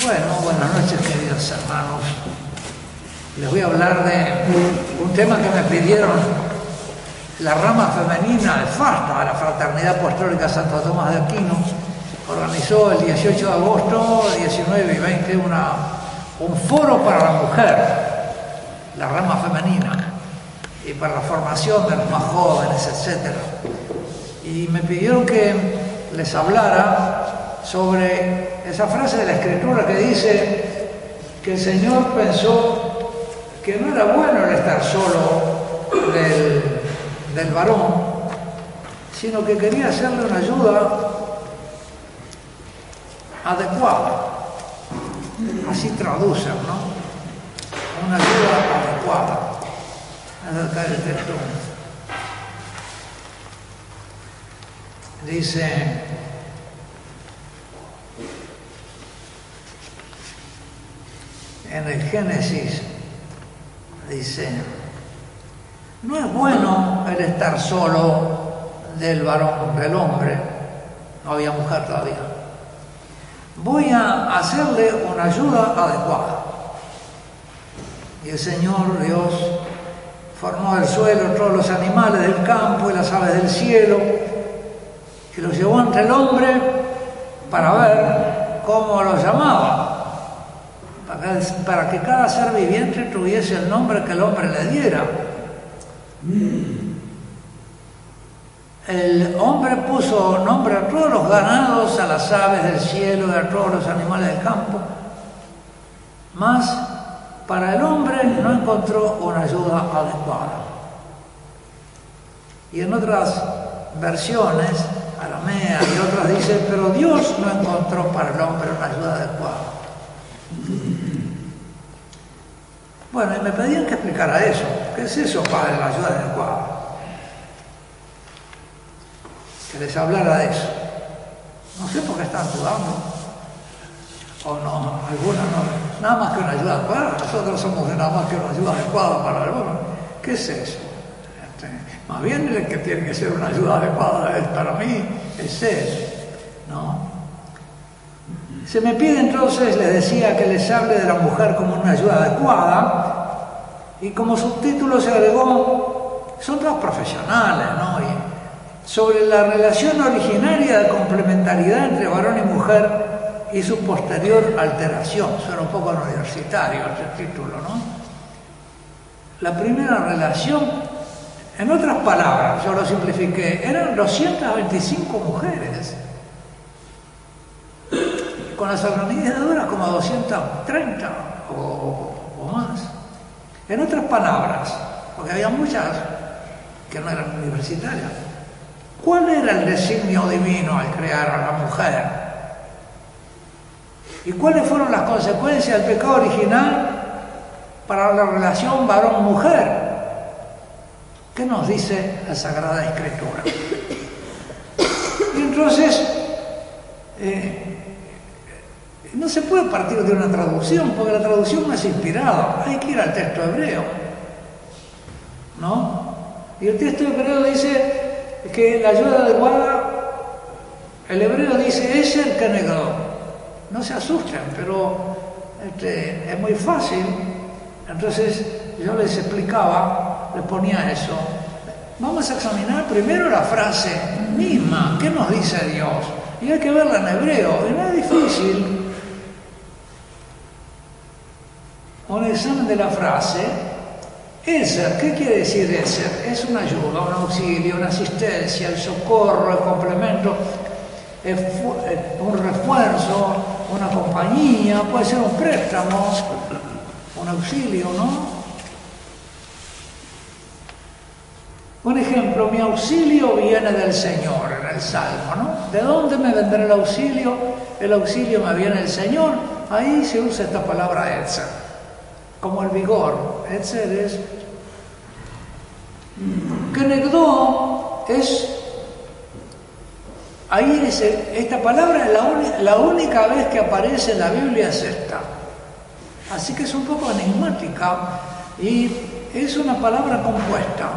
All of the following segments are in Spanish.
Bueno, buenas noches, queridos hermanos. Les voy a hablar de un tema que me pidieron la rama femenina de FASTA, la Fraternidad Apostólica Santo Tomás de Aquino. Organizó el 18 de agosto, 19 y 20, un foro para la mujer, la rama femenina, y para la formación de los más jóvenes, etc. Y me pidieron que les hablara sobre esa frase de la Escritura que dice que el Señor pensó que no era bueno el estar solo del varón, sino que quería hacerle una ayuda adecuada. Así traducen, ¿no? Una ayuda adecuada. Acá el texto dice: en el Génesis dice: no es bueno el estar solo del varón, del hombre. No había mujer todavía. Voy a hacerle una ayuda adecuada. Y el Señor Dios formó del suelo todos los animales del campo y las aves del cielo, y los llevó entre el hombre para ver cómo los llamaba, para que cada ser viviente tuviese el nombre que el hombre le diera. El hombre puso nombre a todos los ganados, a las aves del cielo y a todos los animales del campo, mas para el hombre no encontró una ayuda adecuada. Y en otras versiones, aramea y otras, dice: pero Dios no encontró para el hombre una ayuda adecuada. Bueno, y me pedían que explicara eso. ¿Qué es eso, Padre, la ayuda adecuada? Que les hablara de eso. No sé por qué están dudando. O no, algunos no. Nada más que una ayuda adecuada. Nosotros somos nada más que una ayuda adecuada para el hombre. ¿Qué es eso? Más bien el que tiene que ser una ayuda adecuada para mí es él, ¿no? Se me pide entonces, les decía, que les hable de la mujer como una ayuda adecuada, y como subtítulo se agregó: son todos profesionales, ¿no? Y sobre la relación originaria de complementariedad entre varón y mujer y su posterior alteración. Suena un poco universitario este título, ¿no? La primera relación, en otras palabras, yo lo simplifiqué, eran 225 mujeres, con las organizadoras como 230 o más. En otras palabras, porque había muchas que no eran universitarias, ¿cuál era el designio divino al crear a la mujer? ¿Y cuáles fueron las consecuencias del pecado original para la relación varón-mujer? ¿Qué nos dice la Sagrada Escritura? Y entonces, no se puede partir de una traducción, porque la traducción no es inspirada. Hay que ir al texto hebreo, ¿no? Y el texto hebreo dice que la ayuda adecuada, el hebreo dice: es el que negó. No se asusten, pero es muy fácil. Entonces yo les explicaba, les ponía eso. Vamos a examinar primero la frase misma. ¿Qué nos dice Dios? Y hay que verla en hebreo, y no es difícil. Un examen de la frase. Eser, ¿qué quiere decir Eser? Es una ayuda, un auxilio, una asistencia, el socorro, el complemento, un refuerzo, una compañía, puede ser un préstamo, un auxilio, ¿no? Un ejemplo: mi auxilio viene del Señor, en el Salmo, ¿no? ¿De dónde me vendrá el auxilio? El auxilio me viene del Señor. Ahí se usa esta palabra Etzer, como el vigor. Etzer es... Kenegdo es... Ahí dice, esta palabra es la única vez que aparece en la Biblia es esta. Así que es un poco enigmática y es una palabra compuesta.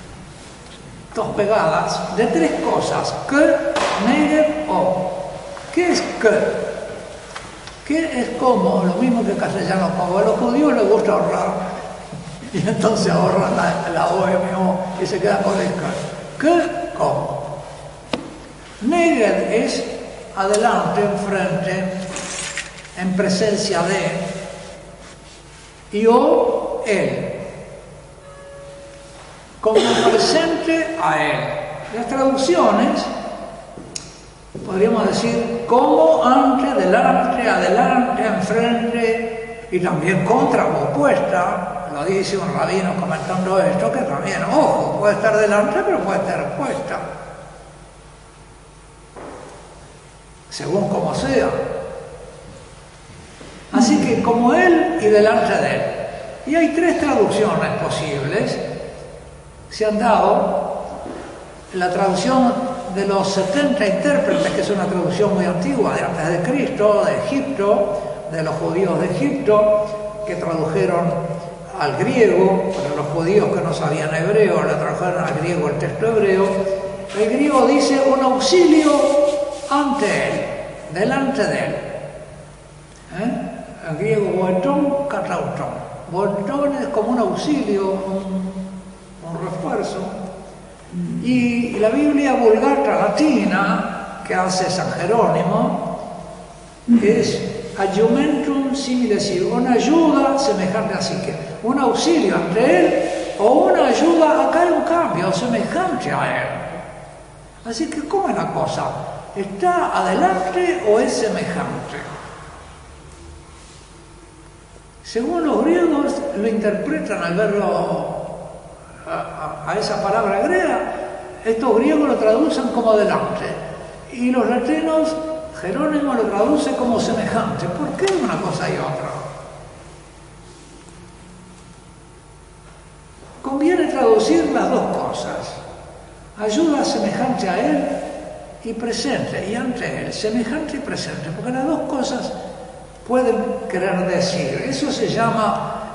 Dos pegadas de tres cosas: que, neger, o. ¿Qué es que? ¿Qué es como? Lo mismo que castellano como. A los judíos les gusta ahorrar. Y entonces ahorran la OMO y se quedan con el que. ¿Qué? ¿Cómo? Neged es adelante, enfrente, en presencia de. Y o él. Como presente a él. Las traducciones, podríamos decir, como, ante, delante, adelante, enfrente, y también contra o opuesta. Lo dice un rabino comentando esto, que también, ojo, puede estar delante, pero puede estar opuesta. Según como sea. Así que como él y delante de él. Y hay tres traducciones posibles. Se han dado la traducción de los 70 intérpretes, que es una traducción muy antigua, de antes de Cristo, de Egipto, de los judíos de Egipto, que tradujeron al griego, para los judíos que no sabían hebreo, le tradujeron al griego el texto hebreo. El griego dice un auxilio ante él, delante de él. El griego boetón, katautón. Boetón es como un auxilio, un refuerzo. Y la Biblia Vulgata Latina, que hace San Jerónimo, es adjumentum simile sive, una ayuda semejante así que, un auxilio ante él o una ayuda, acá hay un cambio, semejante a él. Así que, ¿cómo es la cosa? ¿Está adelante o es semejante? Según los griegos lo interpretan al verlo a esa palabra griega, estos griegos lo traducen como delante y los latinos, Jerónimo lo traduce como semejante. ¿Por qué una cosa y otra? Conviene traducir las dos cosas. Ayuda semejante a él y presente, y ante él, semejante y presente, porque las dos cosas pueden querer decir. Eso se llama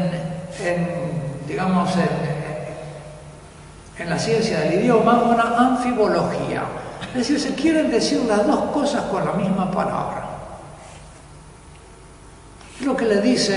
en la ciencia del idioma una anfibología. Es decir, se quieren decir las dos cosas con la misma palabra. Lo que le dice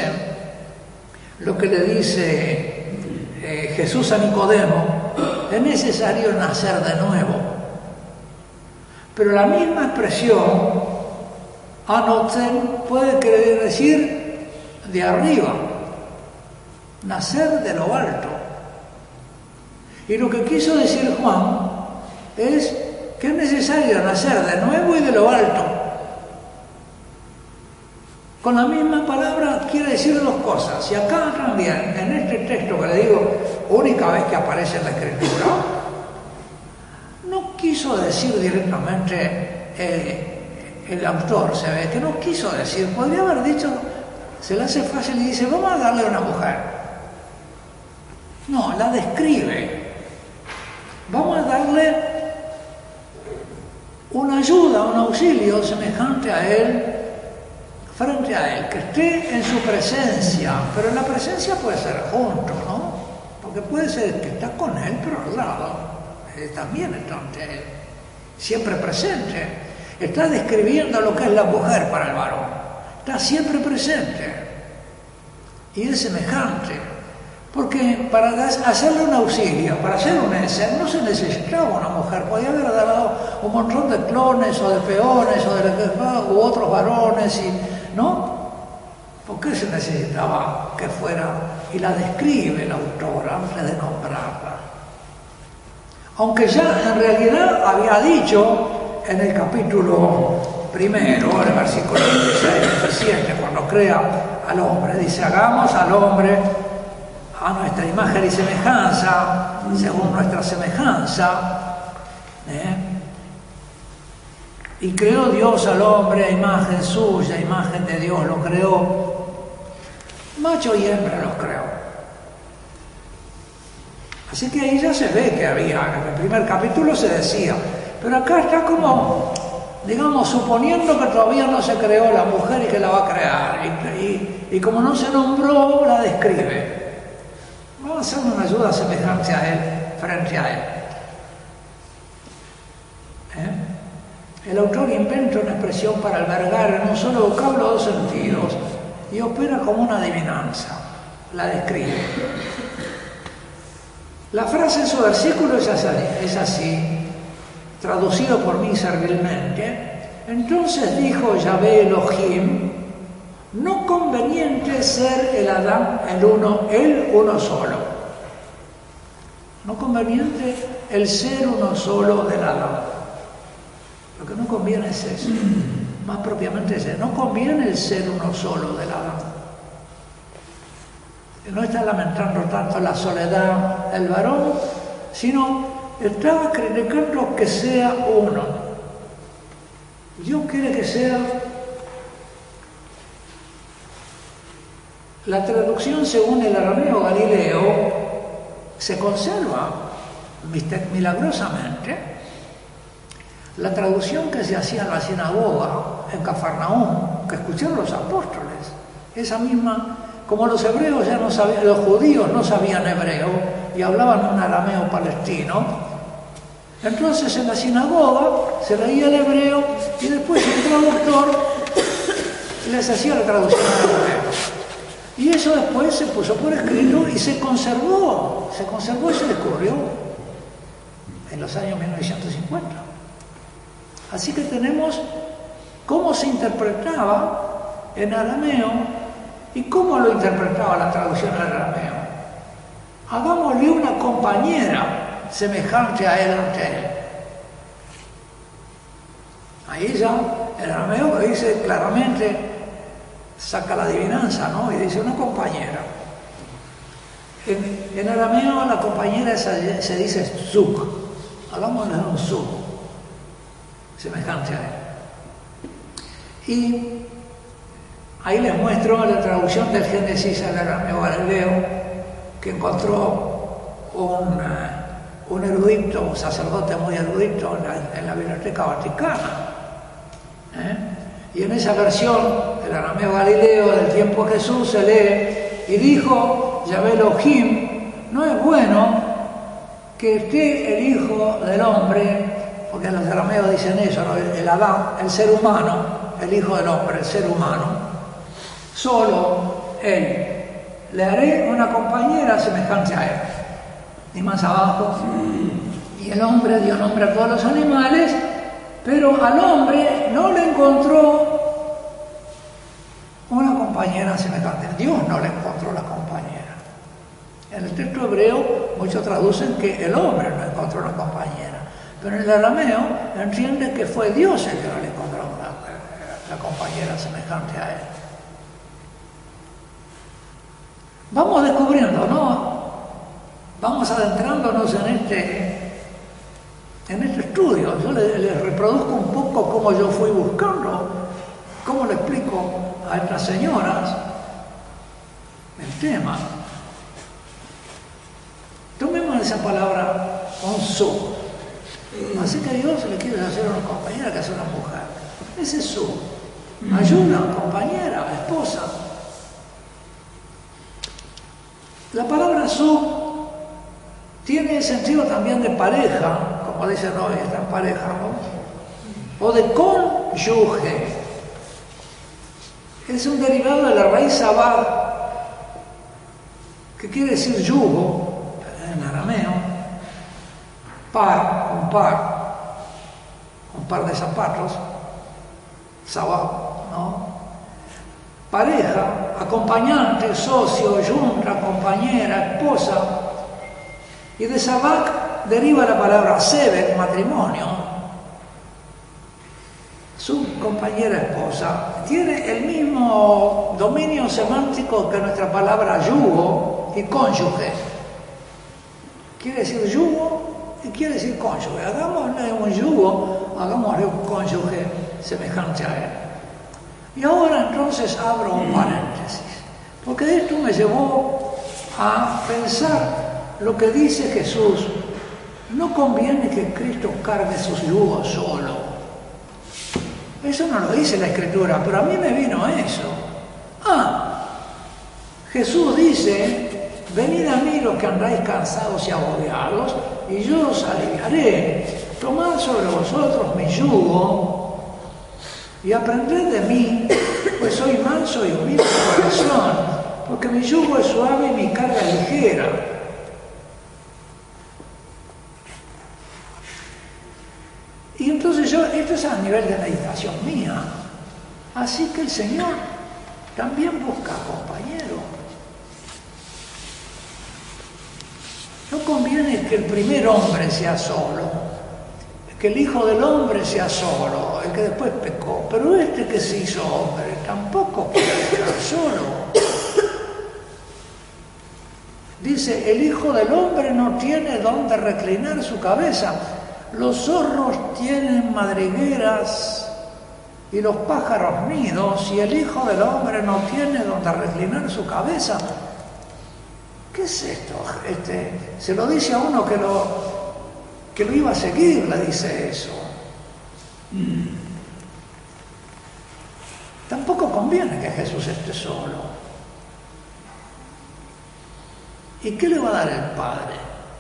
Jesús a Nicodemo, es necesario nacer de nuevo. Pero la misma expresión, anoten, puede querer decir de arriba, nacer de lo alto. Y lo que quiso decir Juan es que es necesario nacer de nuevo y de lo alto. Con la misma palabra quiere decir dos cosas. Y acá también, en este texto que le digo, única vez que aparece en la Escritura, no quiso decir directamente el autor, se ve que no quiso decir, podría haber dicho, se le hace fácil y dice, vamos a darle a una mujer. No, la describe. Vamos a darle una ayuda, un auxilio semejante a él, frente a él, que esté en su presencia, pero la presencia puede ser junto, ¿no? Porque puede ser que está con él, pero al lado, también está ante él, siempre presente. Está describiendo lo que es la mujer para el varón, está siempre presente y es semejante. Porque para hacerle un auxilio, para hacer un ese, no se necesitaba una mujer, podía haber dado un montón de clones o de peones u otros varones, ¿no? ¿Por qué se necesitaba que fuera? Y la describe el autor antes de nombrarla. Aunque ya en realidad había dicho en el capítulo primero, el versículo 16, 17, cuando crea al hombre, dice, hagamos al hombre a nuestra imagen y semejanza, según nuestra semejanza, y creó Dios al hombre a imagen suya, imagen de Dios lo creó, macho y hembra los creó. Así que ahí ya se ve que había, en el primer capítulo se decía, pero acá está como, digamos, suponiendo que todavía no se creó la mujer y que la va a crear, y como no se nombró, la describe. Vamos a hacer una ayuda semejante a él, frente a él. el autor inventa una expresión para albergar en un solo vocablo dos sentidos y opera como una adivinanza, la describe. La frase en su versículo es así, traducido por mí servilmente. Entonces dijo Yahvé Elohim, no conveniente ser el Adán el uno solo. No conveniente el ser uno solo del Adán. Lo que no conviene es eso. Más propiamente es eso. No conviene el ser uno solo del Adán. No está lamentando tanto la soledad el varón, sino estaba criticando que sea uno. Dios quiere que sea. La traducción según el arameo Galileo se conserva milagrosamente. La traducción que se hacía en la sinagoga en Cafarnaúm, que escucharon los apóstoles, esa misma, como los hebreos ya no sabían, los judíos no sabían hebreo y hablaban un arameo palestino, entonces en la sinagoga se leía el hebreo y después el traductor les hacía la traducción al hebreo. Y eso después se puso por escrito y se conservó y se descubrió en los años 1950. Así que tenemos cómo se interpretaba en arameo y cómo lo interpretaba la traducción al arameo. Hagámosle una compañera semejante a él ante él. Ahí ya el arameo dice claramente, saca la adivinanza, ¿no? Y dice una compañera. En arameo la compañera se dice zuk. Hagámosle un zuk, semejante a él. Y ahí les muestro la traducción del Génesis al arameo Galileo, que encontró un erudito, un sacerdote muy erudito en la Biblioteca Vaticana. Y en esa versión del arameo Galileo del tiempo de Jesús se lee, y dijo Yahvé Elohim, no es bueno que esté el Hijo del Hombre, porque los arameos dicen eso, ¿no? El Adán, el ser humano, el Hijo del Hombre, el ser humano, solo él. Le haré una compañera semejante a él. Y más abajo, y el hombre dio nombre a todos los animales, pero al hombre no le encontró una compañera semejante. Dios no le encontró la compañera. En el texto hebreo muchos traducen que el hombre no encontró una compañera, pero en el arameo entiende que fue Dios el que no le encontró la compañera semejante a él. Vamos descubriendo, ¿no? Vamos adentrándonos en este estudio. Yo les reproduzco un poco cómo yo fui buscando, cómo le explico a estas señoras el tema. Tomemos esa palabra onsu. Así que Dios le quiere hacer a una compañera que hace una mujer. Ese es su ayuda, compañera, esposa. La palabra su tiene sentido también de pareja, como dicen hoy, está en pareja, ¿no? O de cónyuge. Es un derivado de la raíz sabad, que quiere decir yugo, en arameo, un par de zapatos, sabad, ¿no? Pareja, acompañante, socio, yunta, compañera, esposa. Y de sabak deriva la palabra sebek, matrimonio. Su compañera esposa tiene el mismo dominio semántico que nuestra palabra yugo y cónyuge. Quiere decir yugo y quiere decir cónyuge. Hagámosle un yugo, hagámosle un cónyuge semejante a él. Y ahora entonces abro un paréntesis, porque esto me llevó a pensar lo que dice Jesús. No conviene que Cristo cargue sus yugos solo. Eso no lo dice la Escritura, pero a mí me vino eso. Jesús dice, venid a mí los que andáis cansados y agobiados, y yo os aliviaré. Tomad sobre vosotros mi yugo y aprended de mí, pues soy manso y humilde de corazón, porque mi yugo es suave y mi carga es ligera. Y entonces esto es a nivel de meditación mía. Así que el Señor también busca compañero. No conviene que el primer hombre sea solo, que el Hijo del Hombre sea solo, el que después pecó, pero este que se hizo hombre tampoco puede estar solo. Dice, el Hijo del Hombre no tiene dónde reclinar su cabeza. Los zorros tienen madrigueras y los pájaros nidos, y el Hijo del Hombre no tiene donde reclinar su cabeza. ¿Qué es esto? Se lo dice a uno que lo iba a seguir, le dice eso. Tampoco conviene que Jesús esté solo. ¿Y qué le va a dar el Padre?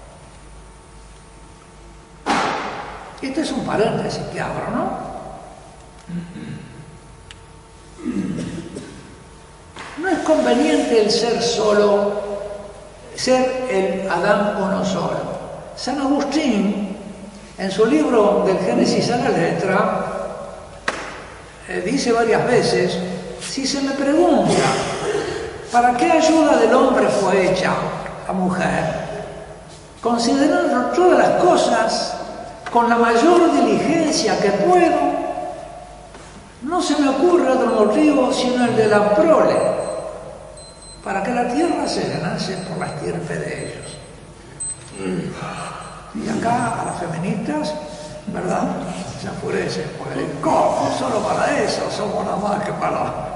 Este es un paréntesis que abro, ¿no? No es conveniente el ser solo, ser el Adán uno solo. San Agustín, en su libro del Génesis a la letra, dice varias veces, si se me pregunta, ¿para qué ayuda del hombre fue hecha la mujer? Considerando todas las cosas con la mayor diligencia que puedo, no se me ocurre otro motivo sino el de la prole, para que la tierra se llenase por la estirpe de ellos. Y acá a las feministas, ¿verdad?, se enfurecen, porque ¿cómo? Solo para eso somos nada más que para...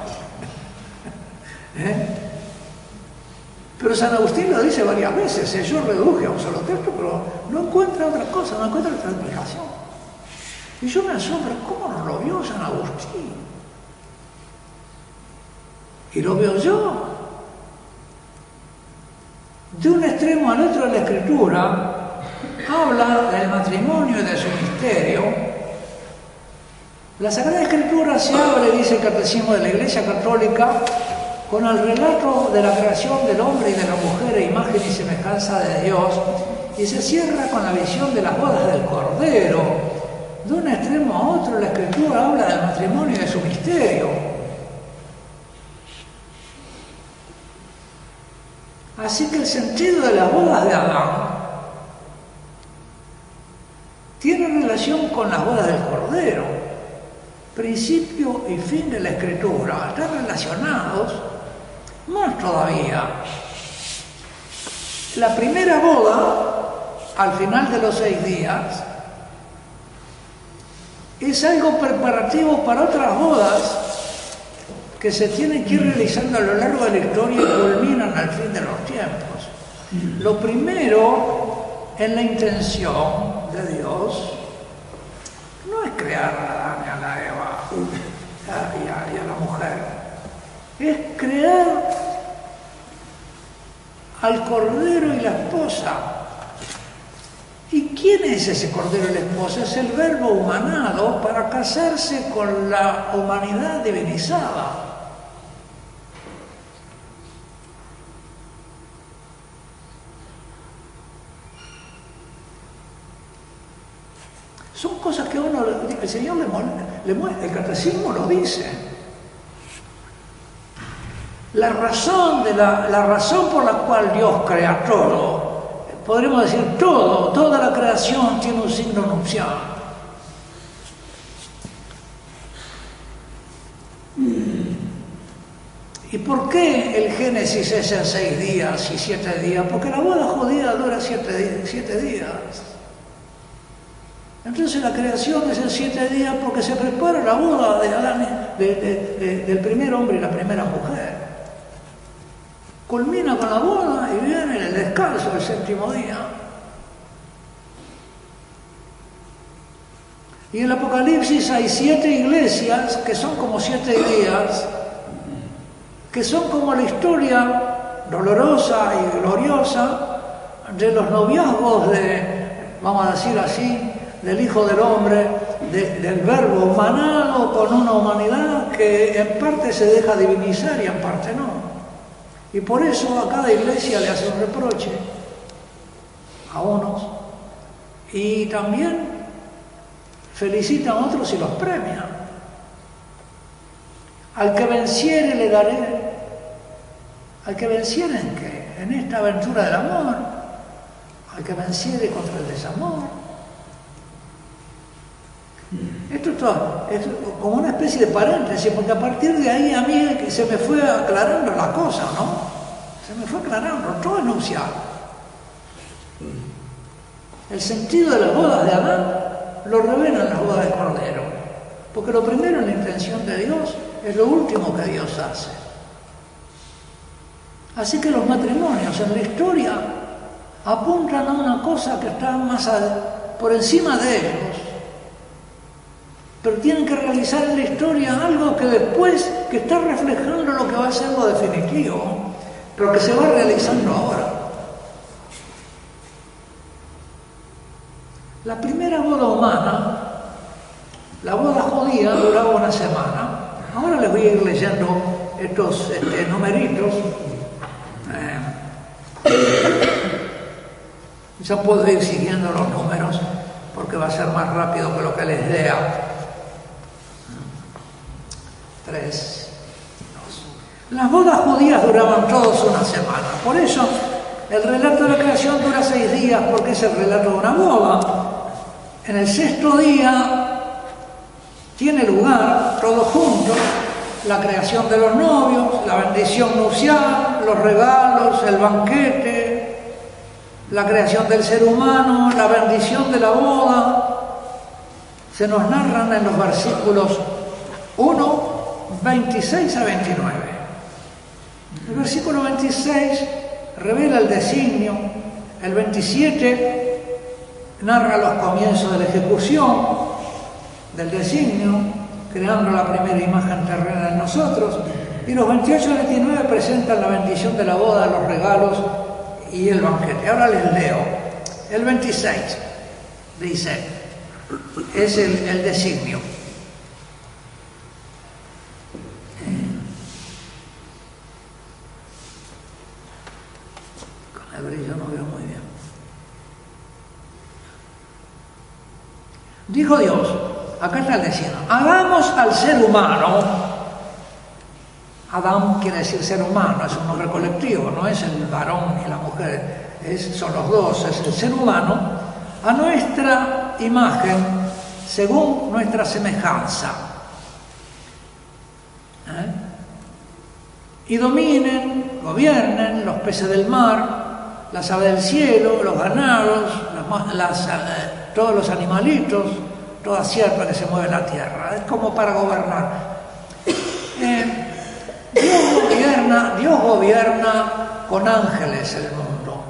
Pero San Agustín lo dice varias veces, yo reduje a un solo texto, pero no encuentra otra cosa, no encuentra otra explicación. Y yo me asombro, ¿cómo no lo vio San Agustín? Y lo veo yo. De un extremo al otro de la Escritura, habla del matrimonio y de su misterio. La Sagrada Escritura se abre, dice el Catecismo de la Iglesia Católica, con el relato de la creación del hombre y de la mujer a imagen y semejanza de Dios, y se cierra con la visión de las bodas del Cordero. De un extremo a otro, la Escritura habla del matrimonio y de su misterio. Así que el sentido de las bodas de Adán tiene relación con las bodas del Cordero. Principio y fin de la Escritura están relacionados. Más todavía, la primera boda, al final de los 6 días, es algo preparativo para otras bodas que se tienen que ir realizando a lo largo de la historia y culminan al fin de los tiempos. Lo primero, en la intención de Dios, no es crear a Adán y a la Eva y a la mujer. Es crear al Cordero y la esposa. ¿Y quién es ese Cordero y la esposa? Es el Verbo humanado para casarse con la humanidad divinizada. Son cosas que uno, el Señor le muestra, el Catecismo lo dice. La razón por la cual Dios crea todo, podremos decir toda la creación tiene un signo nupcial. ¿Y por qué el Génesis es en 6 días y 7 días? Porque la boda judía dura 7 días. Entonces la creación es en 7 días porque se prepara la boda de Adán, del primer hombre y la primera mujer. Culmina con la boda y viene el descanso del 7º día. Y en el Apocalipsis hay 7 iglesias que son como 7 días, que son como la historia dolorosa y gloriosa de los noviazgos vamos a decir así, del Hijo del Hombre del verbo humanado con una humanidad que en parte se deja divinizar y en parte no. Y por eso a cada iglesia le hace un reproche, a unos, y también felicitan a otros y los premian. Al que venciere le daré. Al que venciere ¿en qué? En esta aventura del amor. Al que venciere contra el desamor. Esto es como una especie de paréntesis, porque a partir de ahí a mí se me fue aclarando la cosa, ¿no? Se me fue aclarando, todo es nupcial. El sentido de las bodas de Adán lo revelan las bodas de Cordero, porque lo primero en la intención de Dios es lo último que Dios hace. Así que los matrimonios en la historia apuntan a una cosa que está por encima de ellos, pero tienen que realizar en la historia algo que después, que está reflejando lo que va a ser lo definitivo, pero que se va realizando ahora. La primera boda humana, la boda judía, duraba una semana. Ahora les voy a ir leyendo estos numeritos. Ya puedo ir siguiendo los números porque va a ser más rápido que lo que les lea. 3, 2. Las bodas judías duraban todos una semana. Por eso el relato de la creación dura 6 días, porque es el relato de una boda. En el 6º día tiene lugar, todos juntos, la creación de los novios, la bendición nupcial, los regalos, el banquete, la creación del ser humano, la bendición de la boda. Se nos narran en los versículos 1, 26 a 29. El versículo 26 revela el designio, el 27 narra los comienzos de la ejecución del designio, creando la primera imagen terrena en nosotros, y los 28 y 29 presentan la bendición de la boda, los regalos y el banquete. Ahora les leo. El 26 dice, es el designio. Con el brillo no veo muy bien. Dijo Dios, acá está el designio, hagamos al ser humano. Adán quiere decir ser humano, es un nombre colectivo, no es el varón ni la mujer, son los dos, es el ser humano, a nuestra imagen, según nuestra semejanza. Y dominen, gobiernen los peces del mar, las aves del cielo, los ganados, todos los animalitos, toda sierva que se mueve en la tierra. Es como para gobernar. Dios gobierna con ángeles el mundo.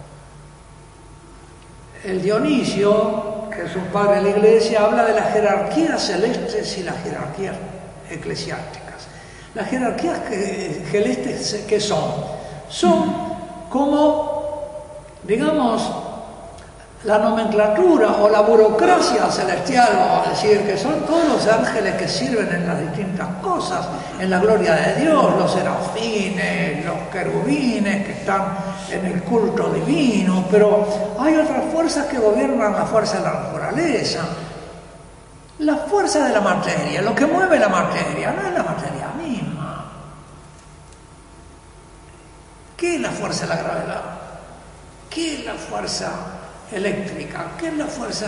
El Dionisio, que es un padre de la iglesia, habla de las jerarquías celestes y las jerarquías eclesiásticas. Las jerarquías celestes, ¿qué son? Son como, digamos, la nomenclatura o la burocracia celestial, vamos a decir, que son todos los ángeles que sirven en las distintas cosas, en la gloria de Dios, los serafines, los querubines que están en el culto divino, pero hay otras fuerzas que gobiernan la fuerza de la naturaleza, la fuerza de la materia, lo que mueve la materia, no es la materia misma. ¿Qué es la fuerza de la gravedad? ¿Qué es la fuerza eléctrica? ¿Qué es la fuerza?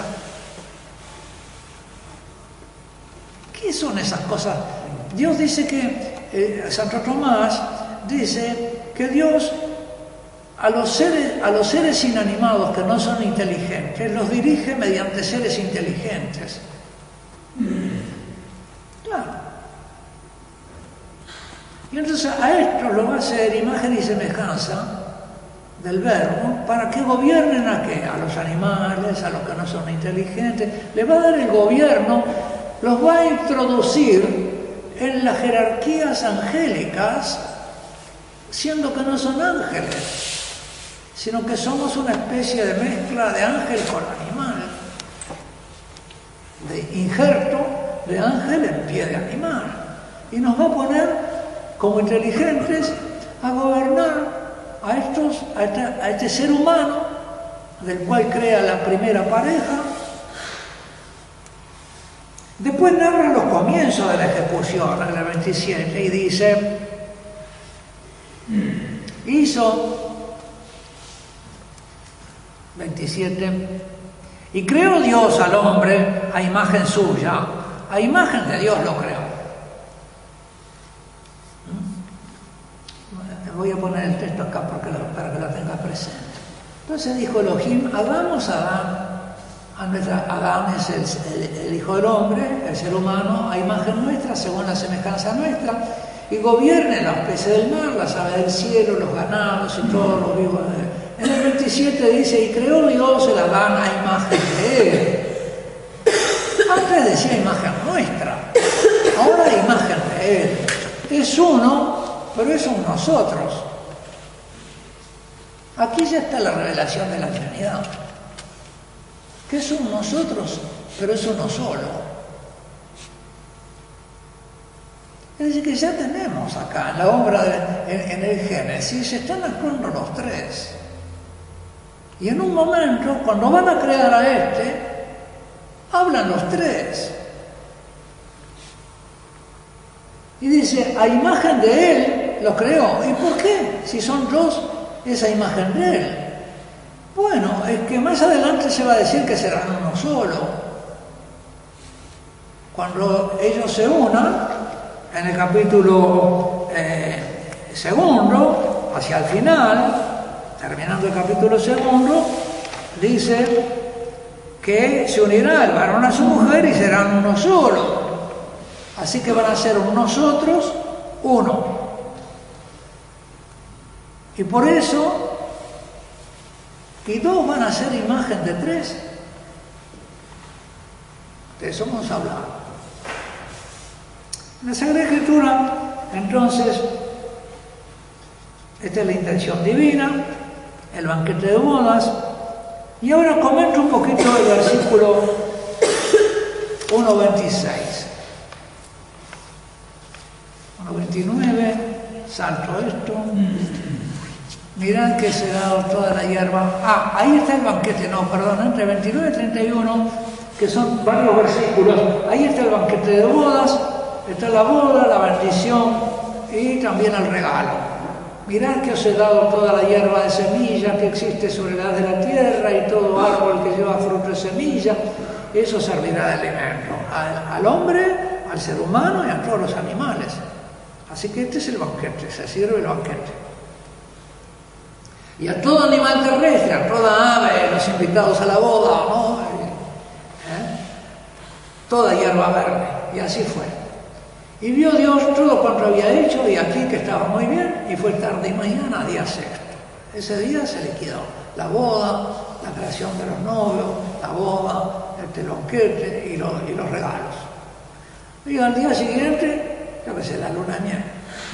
¿Qué son esas cosas? Dios dice que, Santo Tomás dice que Dios a los seres inanimados que no son inteligentes, los dirige mediante seres inteligentes. Claro. Y entonces a esto lo va a hacer imagen y semejanza del verbo, para que gobiernen a qué, a los animales, a los que no son inteligentes, le va a dar el gobierno, los va a introducir en las jerarquías angélicas, siendo que no son ángeles, sino que somos una especie de mezcla de ángel con animal. de injerto de ángel en pie de animal. Y nos va a poner como inteligentes a gobernar a este ser humano, del cual crea la primera pareja. Después narra los comienzos de la ejecución, en el 27, y dice, hizo 27, y creó Dios al hombre a imagen suya, a imagen de Dios lo creó. Voy a poner el texto acá para que lo tenga presente. Entonces dijo Elohim, hagamos a Adán, Adán es el hijo del hombre, el ser humano, a imagen nuestra, según la semejanza nuestra, y gobierne los peces del mar, las aves del cielo, los ganados y todos los vivos. En el 27 dice, y creó Dios el Adán a imagen de él. Antes decía imagen nuestra, ahora imagen de él. Es uno, pero es un nosotros. Aquí ya está la revelación de la Trinidad, que es un nosotros, pero es uno solo. Es decir, que ya tenemos acá en la obra, en el Génesis, se están actuando los tres. Y en un momento, cuando van a crear a hablan los tres. Y dice, a imagen de él lo creó. ¿Y por qué? Si son dos, esa imagen de él. Bueno, es que más adelante se va a decir que serán uno solo. Cuando ellos se unan, en el capítulo segundo, hacia el final, terminando el capítulo segundo, dice que se unirá el varón a su mujer y serán uno solo. Así que van a ser nosotros uno. Y por eso, y dos van a ser imagen de tres. De eso vamos a hablar. En la Sagrada Escritura, entonces, esta es la intención divina, el banquete de bodas. Y ahora comento un poquito el versículo 1.26. 1.29, salto esto. Mirad que se ha dado toda la hierba. Ahí está el banquete, entre 29 y 31, que son varios versículos. Ahí está el banquete de bodas, está la boda, la bendición y también el regalo. Mirad que os he dado toda la hierba de semilla que existe sobre la de la tierra y todo árbol que lleva fruto de semilla, eso servirá de alimento al hombre, al ser humano y a todos los animales. Así que este es el banquete, se sirve el banquete. Y a todo animal terrestre, a toda ave, los invitados a la boda, ¿no? Toda hierba verde, y así fue. Y vio Dios todo cuanto había hecho, y aquí que estaba muy bien, y fue tarde y mañana, día sexto. Ese día se liquidó la boda, la creación de los novios, la boda, el banquete y los regalos. Y al día siguiente, yo qué sé, la luna de miel.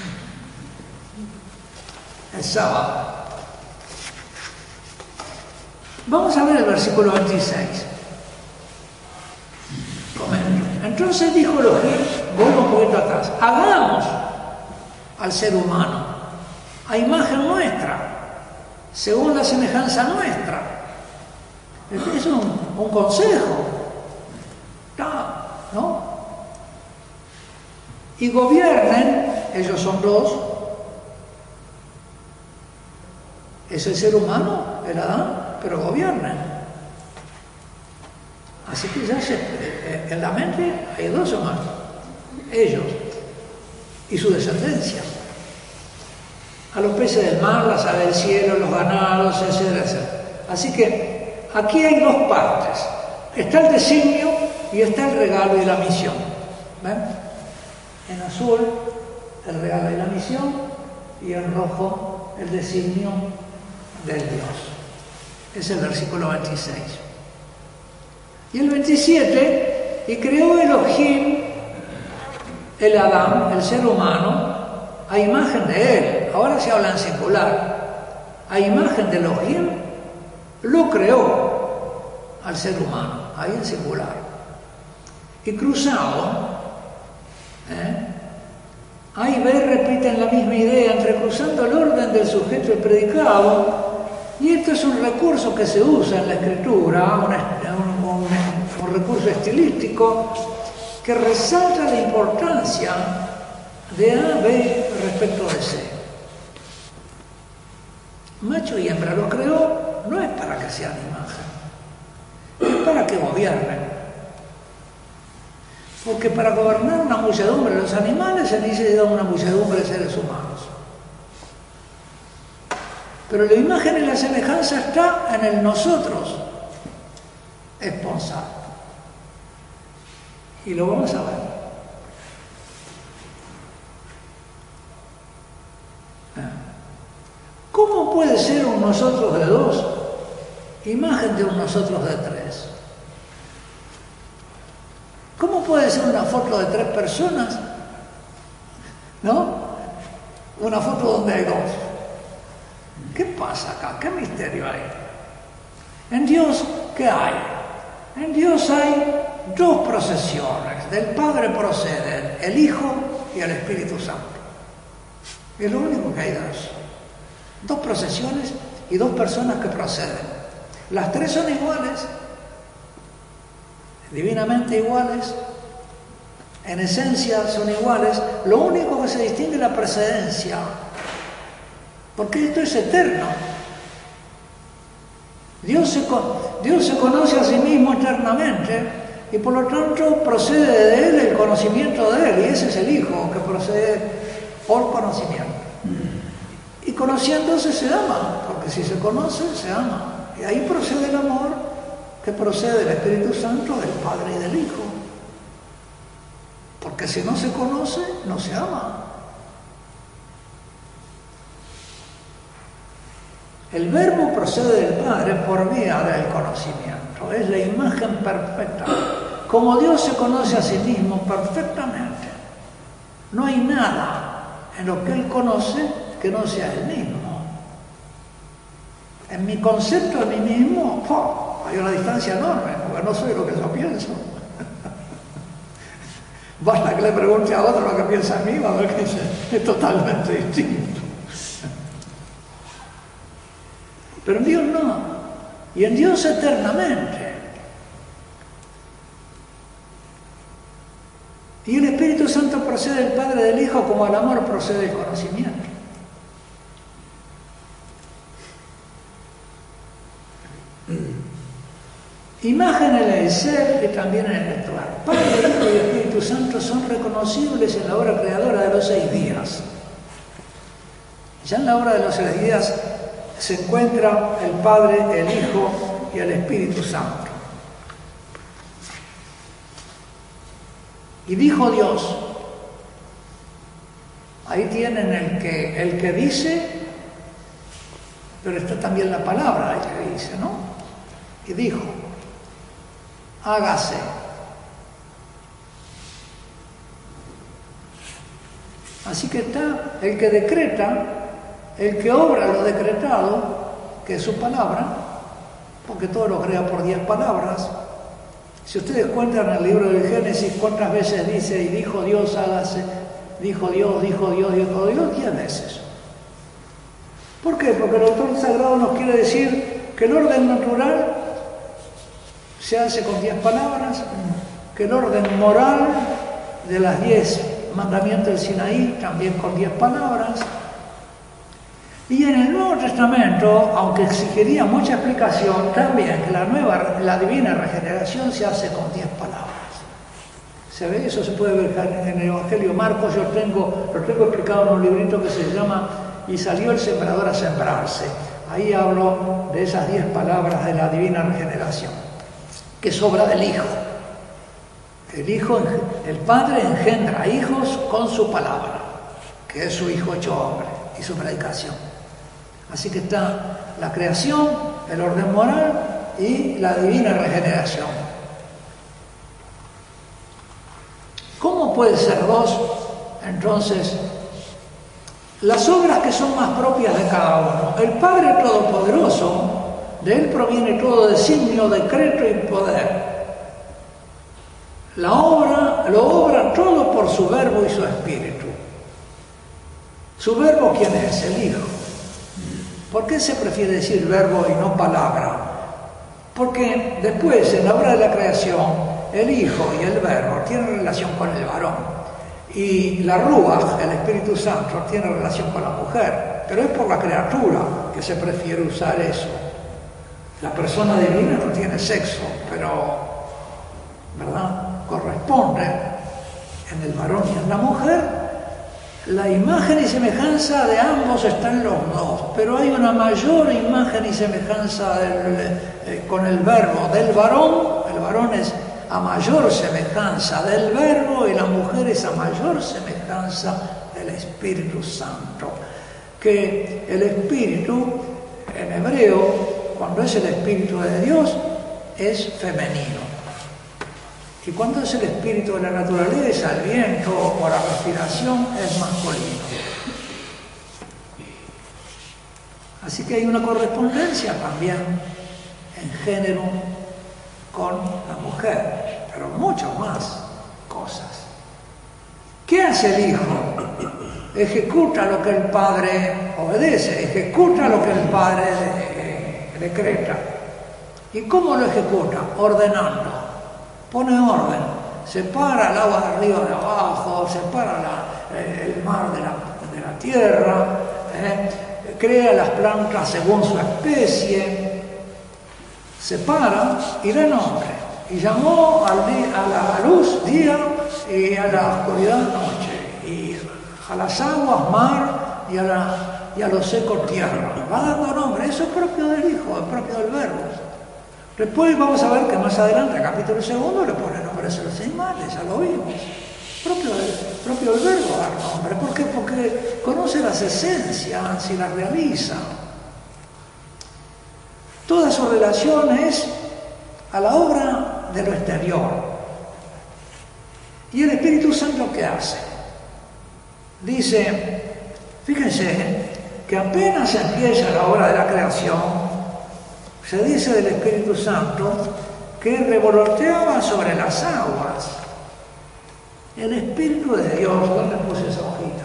El sábado. Vamos a ver el versículo 26. Comento. Entonces dijo Elohim, vuelvo un poquito atrás, hagamos al ser humano a imagen nuestra, según la semejanza nuestra. Es un consejo, ¿no? Y gobiernen, ellos son dos, es el ser humano, el Adán, pero gobiernen. Así que ya en la mente hay dos o más, ellos y su descendencia. A los peces del mar, las aves del cielo, los ganados, etcétera, etcétera. Así que aquí hay dos partes. Está el designio y está el regalo y la misión. ¿Ven? En azul, el regalo y la misión, y en rojo, el designio del Dios. Es el versículo 26. Y el 27, y creó Elohim el Adán, el ser humano, a imagen de él. Ahora se habla en singular. A imagen de Elohim lo creó al ser humano, ahí en singular. Y cruzado, A y B repiten la misma idea, entrecruzando el orden del sujeto y predicado, y esto es un recurso que se usa en la escritura, un recurso estilístico que resalta la importancia de A, B respecto de C. Macho y hembra lo creó no es para que sean imagen, es para que gobiernen. Porque para gobernar una muchedumbre de los animales se necesita una muchedumbre de seres humanos. Pero la imagen y la semejanza está en el nosotros esponsal. Y lo vamos a ver. ¿Cómo puede ser un nosotros de dos imagen de un nosotros de tres? ¿Cómo puede ser una foto de tres personas? ¿No? Una foto donde hay dos. ¿Qué pasa acá? ¿Qué misterio hay? En Dios, ¿qué hay? En Dios hay dos procesiones. Del Padre proceden el Hijo y el Espíritu Santo. Es lo único que hay de eso. Dos procesiones y dos personas que proceden. Las tres son iguales, divinamente iguales, en esencia son iguales, lo único que se distingue es la precedencia, porque esto es eterno. Dios se conoce a sí mismo eternamente y por lo tanto procede de Él el conocimiento de Él, y ese es el Hijo que procede por conocimiento. Y conociéndose se ama, porque si se conoce, se ama. Y ahí procede el amor que procede del Espíritu Santo, del Padre y del Hijo. Porque si no se conoce, no se ama. El Verbo procede del Padre por vía del conocimiento. Es la imagen perfecta. Como Dios se conoce a sí mismo perfectamente, no hay nada en lo que Él conoce que no sea Él mismo. En mi concepto de mí mismo, hay una distancia enorme, porque no soy lo que yo pienso. Basta que le pregunte a otro lo que piensa a mí, va a ver que es totalmente distinto. Pero en Dios no, y en Dios eternamente. Y el Espíritu Santo procede del Padre y del Hijo, como el amor procede del conocimiento. Imagen en el ser y también en el actuar. Padre, Hijo y Espíritu Santo son reconocibles en la obra creadora de los 6 días. Ya en la obra de los 6 días se encuentra el Padre, el Hijo y el Espíritu Santo. Y dijo Dios, ahí tienen el que dice, pero está también la palabra el que dice, ¿no? Y dijo, hágase. Así que está el que decreta, el que obra lo decretado, que es su palabra, porque todo lo crea por 10 palabras. Si ustedes cuentan el libro del Génesis, ¿cuántas veces dice, y dijo Dios, hágase? Dijo Dios, dijo Dios, dijo Dios, 10 veces. ¿Por qué? Porque el autor sagrado nos quiere decir que el orden natural se hace con 10 palabras, que el orden moral de las 10 mandamientos del Sinaí también con 10 palabras. Y en el Nuevo Testamento, aunque exigiría mucha explicación, también que la divina regeneración se hace con 10 palabras. ¿Se ve? Eso se puede ver en el Evangelio Marcos. Yo lo tengo explicado en un librito que se llama Y salió el sembrador a sembrarse. Ahí hablo de esas 10 palabras de la divina regeneración, que es obra del Hijo. El Padre engendra hijos con su palabra, que es su Hijo hecho hombre, y su predicación. Así que está la creación, el orden moral y la divina regeneración. ¿Cómo puede ser dos? Entonces, las obras que son más propias de cada uno. El Padre Todopoderoso, de Él proviene todo designio, decreto y poder. lo obra todo por su verbo y su espíritu. ¿Su verbo quién es? El Hijo. ¿Por qué se prefiere decir verbo y no palabra? Porque después, en la obra de la creación, el Hijo y el verbo tienen relación con el varón. Y la Ruach, el Espíritu Santo, tiene relación con la mujer. Pero es por la criatura que se prefiere usar eso. La persona divina no tiene sexo, pero, ¿verdad?, corresponde en el varón y en la mujer. La imagen y semejanza de ambos está en los dos, pero hay una mayor imagen y semejanza con el verbo del varón. El varón es a mayor semejanza del verbo y la mujer es a mayor semejanza del Espíritu Santo. Que el Espíritu, en hebreo, cuando es el Espíritu de Dios, es femenino. Y cuando es el espíritu de la naturaleza, el viento o la respiración, es masculino. Así que hay una correspondencia también en género con la mujer, pero mucho más cosas. ¿Qué hace el Hijo? Ejecuta lo que el Padre obedece, ejecuta lo que el Padre decreta. ¿Y cómo lo ejecuta? Ordenando. Pone orden, separa el agua de arriba de abajo, separa el mar de la tierra, crea las plantas según su especie, separa y da nombre. Y llamó a la luz día y a la oscuridad noche, y a las aguas mar y a lo seco tierra. Va dando nombre, eso es propio del Hijo, es propio del Verbo. Después vamos a ver que más adelante, en el capítulo 2, le pone nombres a los animales, ya lo vimos. Propio del verbo dar nombre. ¿Por qué? Porque conoce las esencias y las realiza. Toda su relación es a la obra de lo exterior. ¿Y el Espíritu Santo qué hace? Dice, fíjense, que apenas empieza la obra de la creación, se dice del Espíritu Santo que revoloteaba sobre las aguas. El Espíritu de Dios, ¿dónde puse esa hojita?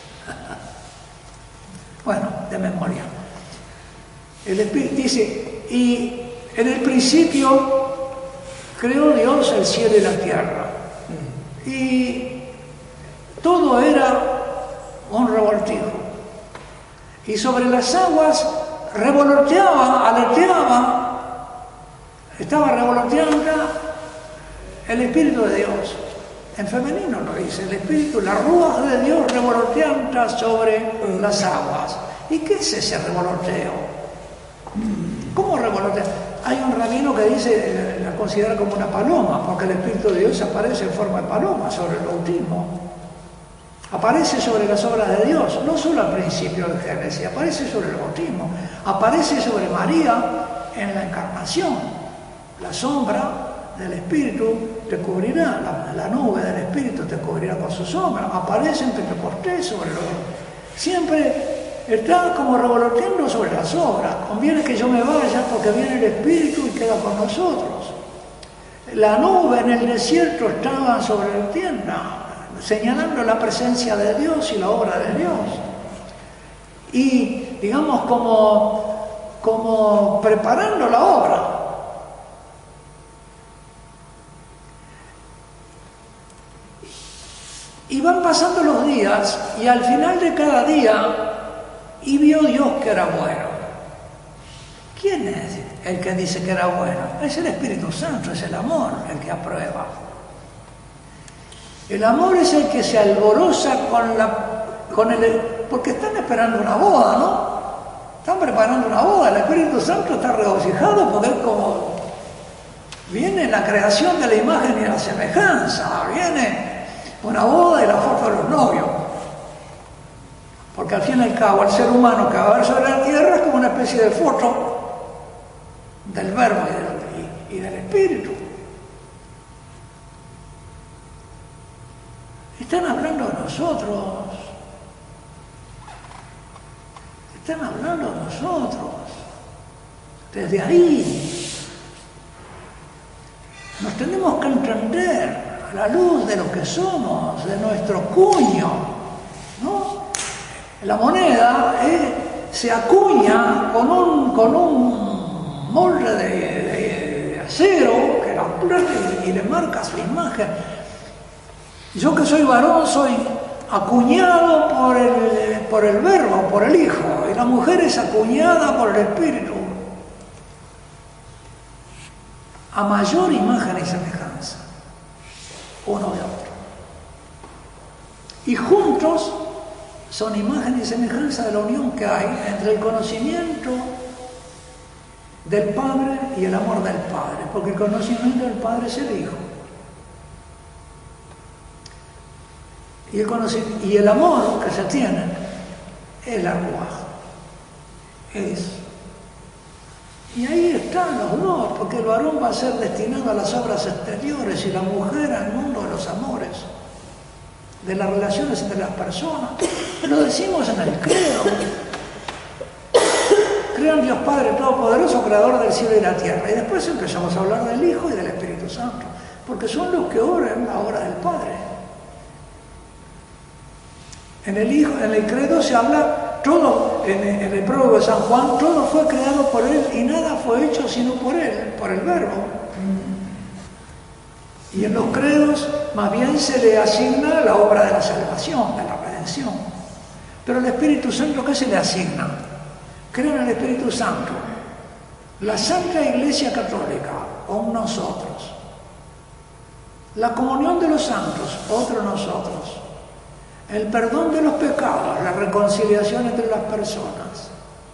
Bueno, de memoria. El Espíritu dice, y en el principio creó Dios el cielo y la tierra. Y todo era un revoltijo. Y sobre las aguas revoloteaba, aleteaba, estaba revoloteando el Espíritu de Dios. En femenino lo dice, el Espíritu, la Ruach de Dios revoloteando sobre las aguas. ¿Y qué es ese revoloteo? ¿Cómo revolotea? Hay un rabino que dice, la considera como una paloma, porque el Espíritu de Dios aparece en forma de paloma sobre el bautismo. Aparece sobre las obras de Dios, no solo al principio del Génesis, aparece sobre el bautismo, aparece sobre María en la encarnación. La sombra del Espíritu te cubrirá, la nube del Espíritu te cubrirá con su sombra, aparece en Pentecostés sobre los... Siempre está como revoloteando sobre las obras. Conviene que yo me vaya porque viene el Espíritu y queda con nosotros. La nube en el desierto estaba sobre la tienda, señalando la presencia de Dios y la obra de Dios. Y, digamos, como preparando la obra. Y van pasando los días, y al final de cada día, y vio Dios que era bueno. ¿Quién es el que dice que era bueno? Es el Espíritu Santo, es el amor el que aprueba. El amor es el que se alboroza porque están esperando una boda, ¿no? Están preparando una boda, el Espíritu Santo está regocijado porque es como viene la creación de la imagen y la semejanza, viene una boda y la foto de los novios. Porque al fin y al cabo el ser humano que va a ver sobre la tierra es como una especie de foto del Verbo y del Espíritu. Están hablando de nosotros. Están hablando de nosotros. Desde ahí nos tenemos que entender. la luz de lo que somos, de nuestro cuño, ¿no? La moneda se acuña con un molde de acero que la aplasta y le marca su imagen. Yo que soy varón soy acuñado por el verbo, por el hijo, y la mujer es acuñada por el espíritu, a mayor imagen y semejanza uno de otro, y juntos son imagen y semejanza de la unión que hay entre el conocimiento del Padre y el amor del Padre, porque el conocimiento del Padre es el Hijo. Y el amor que se tiene es la Ruaj. Y ahí están los dos, porque el varón va a ser destinado a las obras exteriores y la mujer al mundo de los amores, de las relaciones entre las personas. Lo decimos en el credo. Creo en Dios Padre Todopoderoso, Creador del cielo y la tierra. Y después empezamos a hablar del Hijo y del Espíritu Santo, porque son los que obran la obra del Padre. En el credo se habla todo, en el prólogo de San Juan, todo fue creado por Él y nada fue hecho sino por Él, por el Verbo. Y en los credos más bien se le asigna la obra de la salvación, de la redención. Pero al Espíritu Santo, ¿qué se le asigna? Creo en el Espíritu Santo, la Santa Iglesia Católica, con nosotros, la comunión de los santos, otro nosotros, el perdón de los pecados, la reconciliación entre las personas,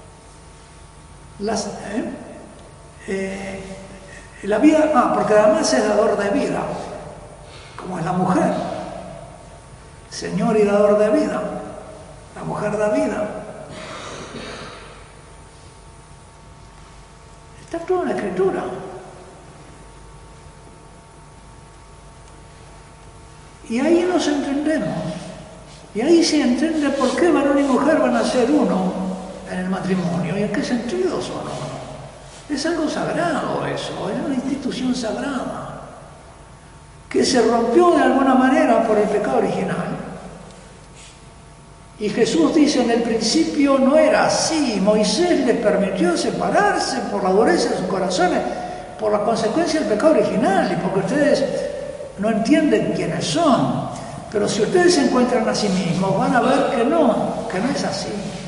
la vida, porque además es dador de vida, como es la mujer, Señor y dador de vida, la mujer da vida. Está todo en la Escritura. Y ahí nos entendemos. Y ahí se entiende por qué varón y mujer van a ser uno en el matrimonio y en qué sentido son uno. Es algo sagrado eso, es una institución sagrada que se rompió de alguna manera por el pecado original. Y Jesús dice, en el principio no era así. Moisés les permitió separarse por la dureza de sus corazones, por la consecuencia del pecado original y porque ustedes no entienden quiénes son. Pero si ustedes se encuentran a sí mismos, van a ver que no es así.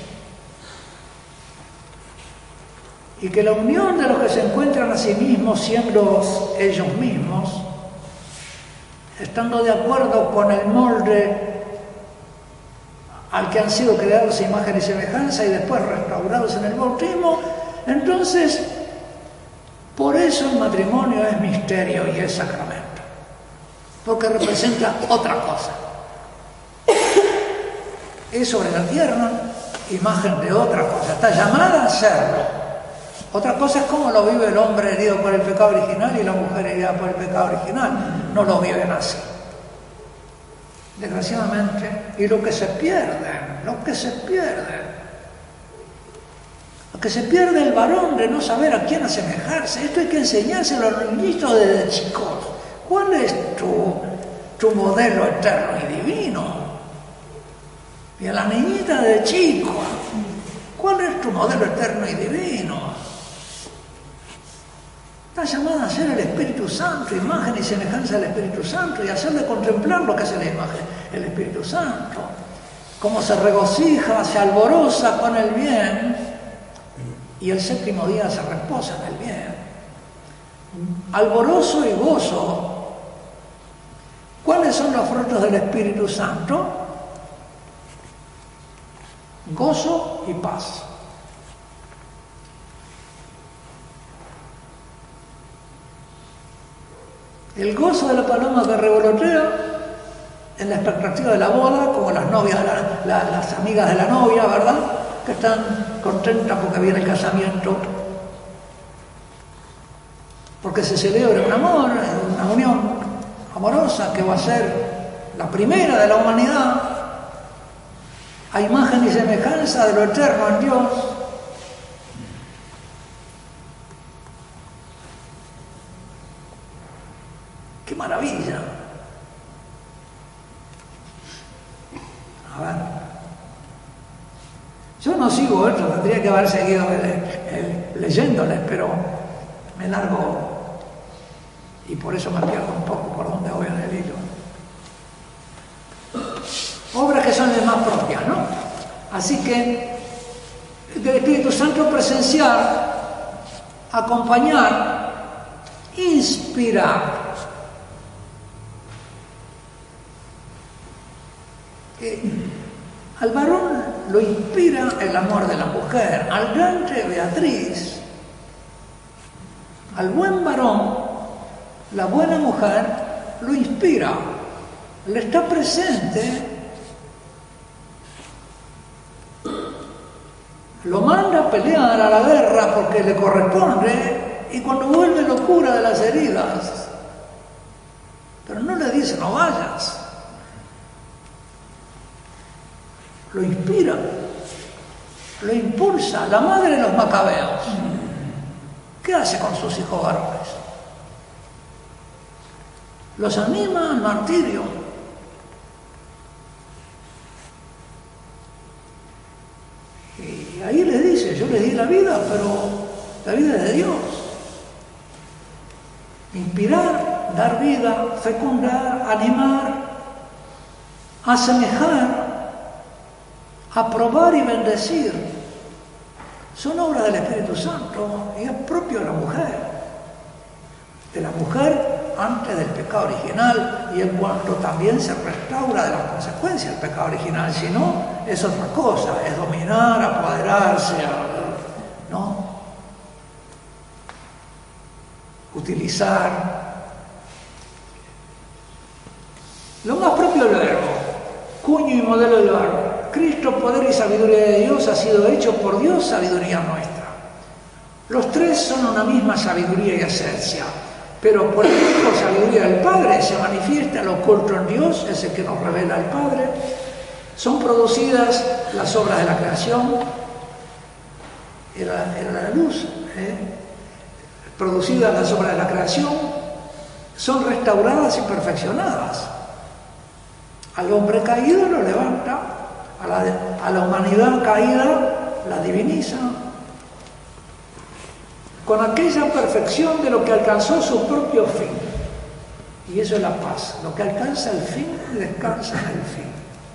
Y que la unión de los que se encuentran a sí mismos, siendo ellos mismos, estando de acuerdo con el molde al que han sido creados a imagen y semejanza y después restaurados en el bautismo, entonces, por eso el matrimonio es misterio y es sacramento. Porque representa otra cosa. Es sobre la tierra imagen de otra cosa. Está llamada a serlo. Otra cosa es cómo lo vive el hombre herido por el pecado original y la mujer herida por el pecado original. No lo viven así. Desgraciadamente. Y lo que se pierde el varón de no saber a quién asemejarse. Esto hay que enseñárselo a los niñitos desde chicos. ¿Cuál es tu modelo eterno y divino? Y a la niñita de chico, ¿cuál es tu modelo eterno y divino? Está llamada a ser el Espíritu Santo, imagen y semejanza del Espíritu Santo, y hacerle contemplar lo que hace la imagen, el Espíritu Santo. Cómo se regocija, se alboroza con el bien, y el séptimo día se reposa en el bien. Alborozo y gozo. ¿Cuáles son los frutos del Espíritu Santo? Gozo y paz. El gozo de la paloma que revolotea en la expectativa de la boda, como las novias, las amigas de la novia, ¿verdad? Que están contentas porque viene el casamiento, porque se celebra un amor, una unión amorosa que va a ser la primera de la humanidad, a imagen y semejanza de lo eterno en Dios. ¡Qué maravilla! A ver. Yo no sigo esto, tendría que haber seguido leyéndoles, pero me largo y por eso me pierdo un poco por donde voy en el hilo. Obras que son las más propias, ¿no? Así que del Espíritu Santo presenciar, acompañar, inspirar. Al varón lo inspira el amor de la mujer, al grande Beatriz, al buen varón, la buena mujer lo inspira, le está presente, lo manda a pelear a la guerra porque le corresponde y cuando vuelve lo cura de las heridas, pero no le dice no vayas. Lo inspira, lo impulsa. La madre de los macabeos, ¿qué hace con sus hijos varones? Los anima al martirio. Y ahí les dice, yo les di la vida, pero la vida es de Dios. Inspirar, dar vida, fecundar, animar, asemejar, aprobar y bendecir, son obras del Espíritu Santo y es propio de la mujer antes del pecado original y en cuanto también se restaura de las consecuencias del pecado original, si no, es otra cosa, es dominar, apoderarse, ¿no? Utilizar. Lo más propio del verbo, cuño y modelo del verbo. Cristo, poder y sabiduría de Dios, ha sido hecho por Dios, sabiduría nuestra. Los tres son una misma sabiduría y esencia, pero por ejemplo, sabiduría del Padre se manifiesta lo oculto en Dios, es el que nos revela el Padre. Son producidas las obras de la creación, era la luz, producidas las obras de la creación, son restauradas y perfeccionadas. Al hombre caído lo levanta, a la humanidad caída la diviniza, con aquella perfección de lo que alcanzó su propio fin. Y eso es la paz, lo que alcanza el fin descansa en el fin.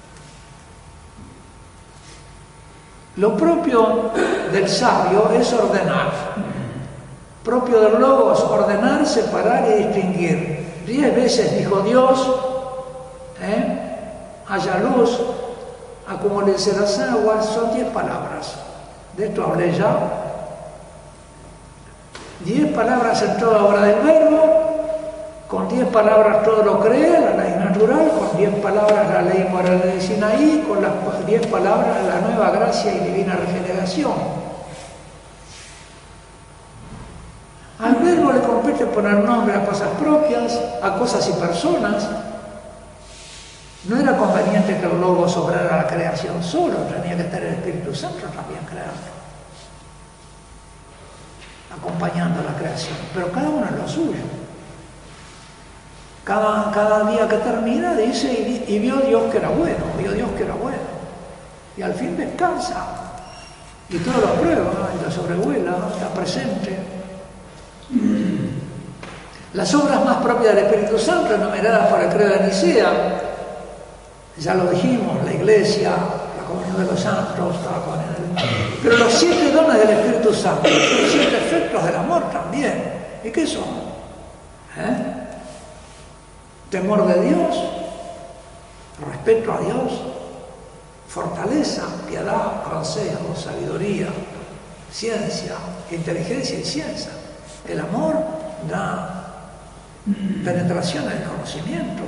Lo propio del sabio es ordenar. Propio del logos, ordenar, separar y distinguir. 10 veces dijo Dios, haya luz, acumúlense las aguas, son 10 palabras. De esto hablé ya. 10 palabras en toda obra del verbo, con 10 palabras todo lo crea, la ley natural, con 10 palabras la ley moral de Sinaí, con las 10 palabras la nueva gracia y divina regeneración. Al verbo le compete poner nombre a cosas propias, a cosas y personas. No era conveniente que el logos obrara la creación solo, tenía que estar el Espíritu Santo también creando, acompañando la creación, pero cada uno es lo suyo. Cada día que termina dice, y vio Dios que era bueno, vio Dios que era bueno, y al fin descansa, y todo lo aprueba, y lo sobrevuela, está presente. Las obras más propias del Espíritu Santo, enumeradas por el credo de Nicea, ya lo dijimos, la iglesia, la comunión de los santos, pero los 7 dones del Espíritu Santo, los 7 efectos del amor también. ¿Y qué son? Temor de Dios, respeto a Dios, fortaleza, piedad, consejo, sabiduría, ciencia, inteligencia y ciencia. El amor da penetración en el conocimiento.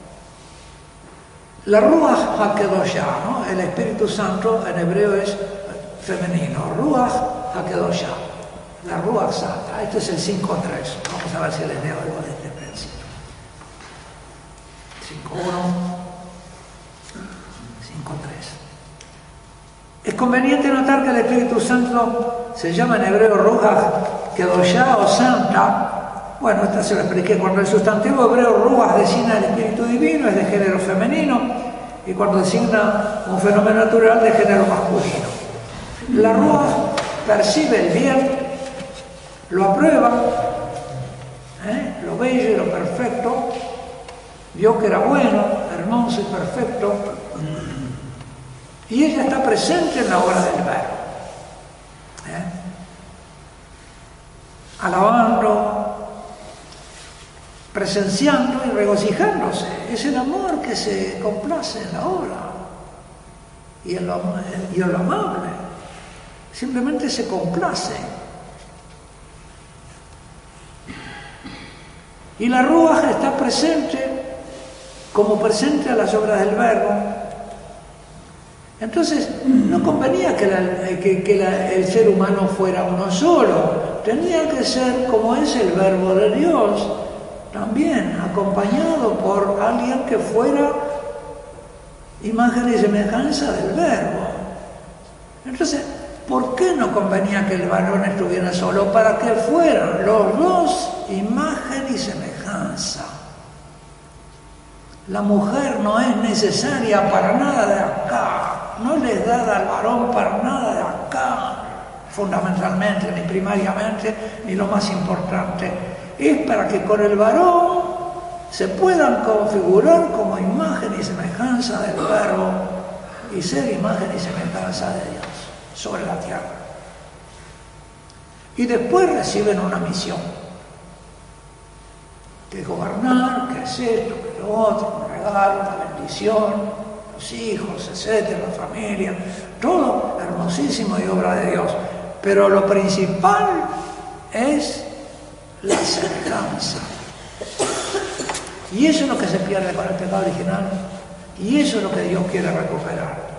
La Ruach HaKedoshá, ¿no? El Espíritu Santo en hebreo es femenino, Ruach HaKedoshá, la Ruach Santa. Este es el 5.3. Vamos a ver si les leo algo de este principio. 5.1, 5.3. Es conveniente notar que el Espíritu Santo se llama en hebreo Ruach HaKedoshá o Santa. Bueno, esta se lo expliqué. Cuando el sustantivo hebreo Ruach designa el Espíritu Divino, es de género femenino, y cuando designa un fenómeno natural de género masculino. La Ruach percibe el bien, lo aprueba, lo bello y lo perfecto, vio que era bueno, hermoso y perfecto, y ella está presente en la obra del Verbo, alabando, presenciando y regocijándose. Es el amor que se complace en la obra y en lo amable, simplemente se complace. Y la Ruach está presente como presente a las obras del Verbo. Entonces, no convenía que el ser humano fuera uno solo, tenía que ser como es el Verbo de Dios, también acompañado por alguien que fuera imagen y semejanza del Verbo. Entonces, ¿por qué no convenía que el varón estuviera solo? Para que fueran los dos imagen y semejanza. La mujer no es necesaria para nada de acá, no le es dada al varón para nada de acá, fundamentalmente, ni primariamente, ni lo más importante. Es para que con el varón se puedan configurar como imagen y semejanza del Verbo y ser imagen y semejanza de Dios sobre la tierra. Y después reciben una misión, que es gobernar, que es esto, que es lo otro, un regalo, una bendición, los hijos, etcétera, la familia, todo hermosísimo y obra de Dios. Pero lo principal es la semejanza. Y eso es lo que se pierde con el pecado original, y eso es lo que Dios quiere recuperar.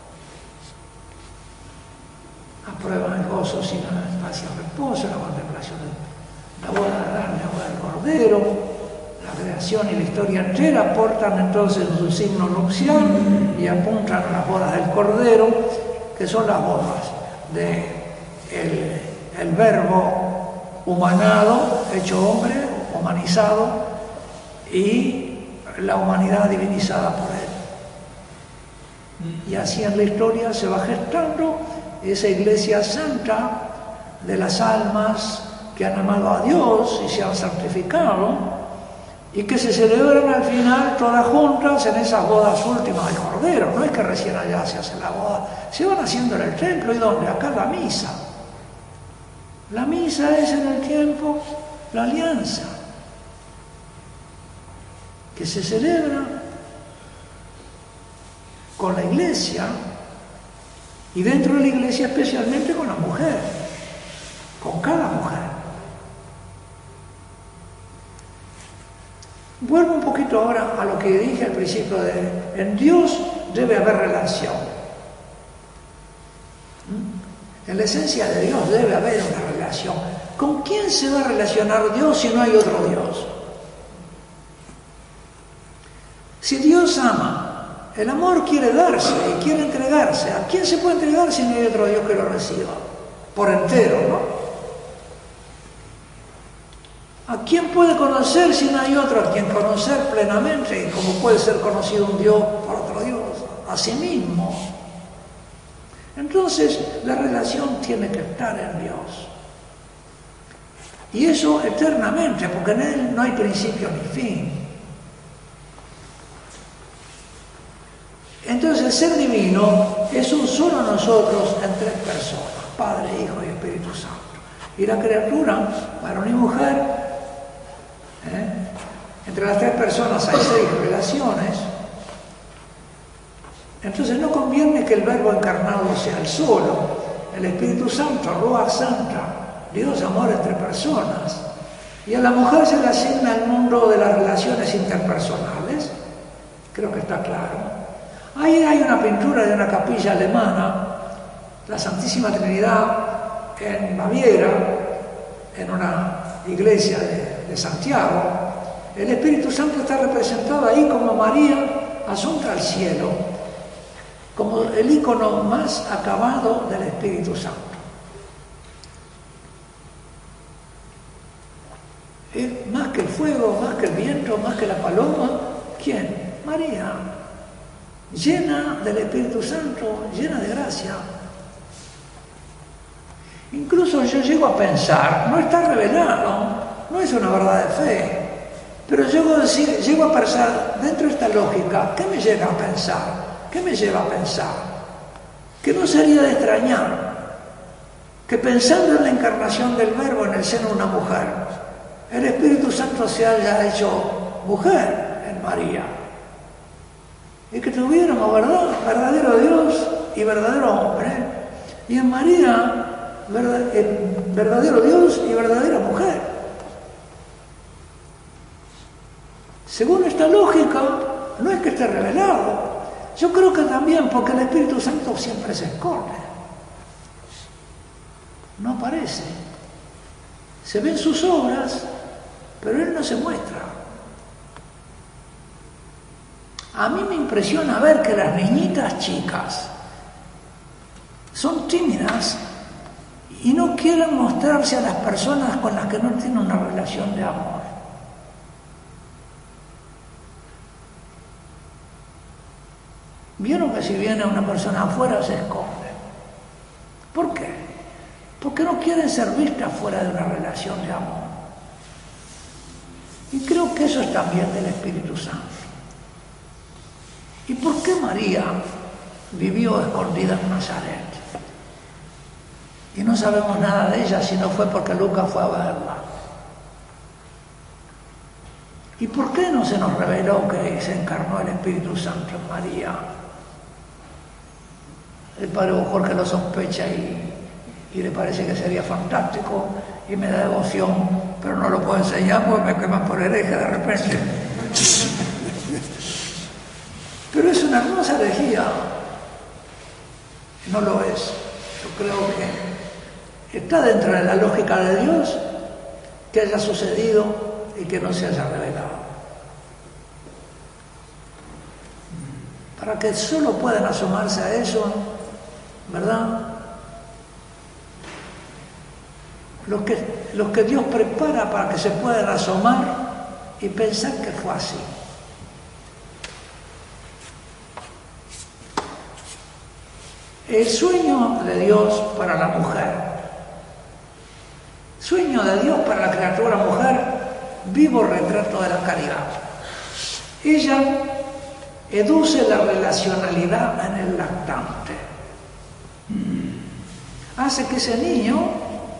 Aprueban el gozo sin la paz y el reposo, la contemplación de la boda grande, la boda del Cordero. La creación y la historia entera aportan entonces su signo nupcial y apuntan a las bodas del Cordero, que son las bodas del Verbo humanado, hecho hombre, humanizado, y la humanidad divinizada por él. Y así en la historia se va gestando esa iglesia santa de las almas que han amado a Dios y se han santificado, y que se celebran al final todas juntas en esas bodas últimas del Cordero. No es que recién allá se hace la boda, se van haciendo en el templo. ¿Y dónde? Acá la misa. La misa es en el tiempo la alianza, que se celebra con la iglesia, y dentro de la iglesia especialmente con la mujer, con cada mujer. Vuelvo un poquito ahora a lo que dije al principio en Dios debe haber relación. En la esencia de Dios debe haber una relación. ¿Con quién se va a relacionar Dios si no hay otro Dios? Si Dios ama, el amor quiere darse y quiere entregarse. ¿A quién se puede entregar si no hay otro Dios que lo reciba? Por entero, ¿no? ¿A quién puede conocer si no hay otro a quien conocer plenamente? Y como puede ser conocido un Dios por otro Dios, a sí mismo. Entonces, la relación tiene que estar en Dios. Y eso eternamente, porque en Él no hay principio ni fin. Entonces, el ser divino es un solo nosotros en tres personas, Padre, Hijo y Espíritu Santo. Y la criatura, varón y mujer, entre las tres personas hay 6 relaciones. Entonces no conviene que el Verbo encarnado sea el solo, el Espíritu Santo, Ruach Santa, Dios amor entre personas. Y a la mujer se le asigna el mundo de las relaciones interpersonales, creo que está claro. Ahí hay una pintura de una capilla alemana, la Santísima Trinidad en Baviera, en una iglesia de Santiago. El Espíritu Santo está representado ahí como María asunta al cielo, como el ícono más acabado del Espíritu Santo. Más que el fuego, más que el viento, más que la paloma, ¿quién? María. llena del Espíritu Santo, llena de gracia. Incluso yo llego a pensar, no está revelado, no es una verdad de fe, pero llego a pensar, dentro de esta lógica, ¿qué me llega a pensar? ¿Qué me lleva a pensar? Que no sería de extrañar que pensando en la encarnación del Verbo en el seno de una mujer, el Espíritu Santo se haya hecho mujer en María. Y que tuviéramos, ¿verdad?, verdadero Dios y verdadero hombre. Y en María, verdadero Dios y verdadera mujer. Según esta lógica, no es que esté revelado. Yo creo que también porque el Espíritu Santo siempre se esconde. No aparece. Se ven sus obras, pero Él no se muestra. A mí me impresiona ver que las niñitas chicas son tímidas y no quieren mostrarse a las personas con las que no tienen una relación de amor. Vieron que si viene una persona afuera se esconde. ¿Por qué? Porque no quieren ser vistas fuera de una relación de amor. Y creo que eso es también del Espíritu Santo. ¿Y por qué María vivió escondida en Nazaret? Y no sabemos nada de ella, si no fue porque Lucas fue a verla. ¿Y por qué no se nos reveló que se encarnó el Espíritu Santo en María? El padre Jorge lo sospecha y le parece que sería fantástico y me da devoción, pero no lo puedo enseñar porque me queman por hereje de repente. Pero es una hermosa herejía. No lo es. Yo creo que está dentro de la lógica de Dios que haya sucedido y que no se haya revelado. Para que solo puedan asomarse a eso, ¿verdad? Los que Dios prepara para que se puedan asomar y pensar que fue así. El sueño de Dios para la mujer, sueño de Dios para la criatura mujer, vivo retrato de la caridad. Ella educe la relacionalidad en el lactante. Hace que ese niño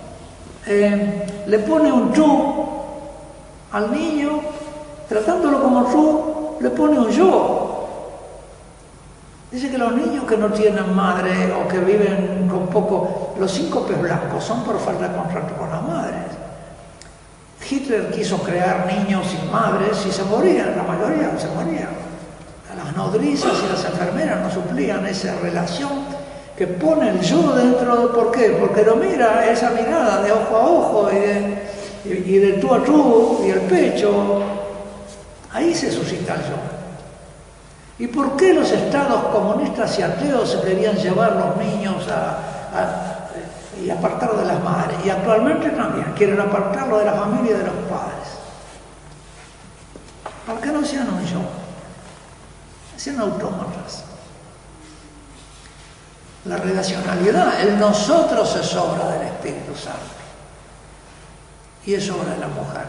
le pone un tú al niño, tratándolo como tú, le pone un yo. Dice que los niños que no tienen madre o que viven con poco, los síncopes blancos son por falta de contacto con las madres. Hitler quiso crear niños sin madres y se morían, la mayoría se morían. Las nodrizas y las enfermeras no suplían esa relación que pone el yo dentro de... ¿Por qué? Porque lo mira, esa mirada de ojo a ojo y de tú a tú y el pecho. Ahí se suscita el yo. ¿Y por qué los estados comunistas y ateos se querían llevar los niños y apartarlos de las madres? Y actualmente también quieren apartarlo de la familia y de los padres. ¿Por qué no sean un yo? Sean autómatas. La relacionalidad, el nosotros es obra del Espíritu Santo. Y es obra de la mujer.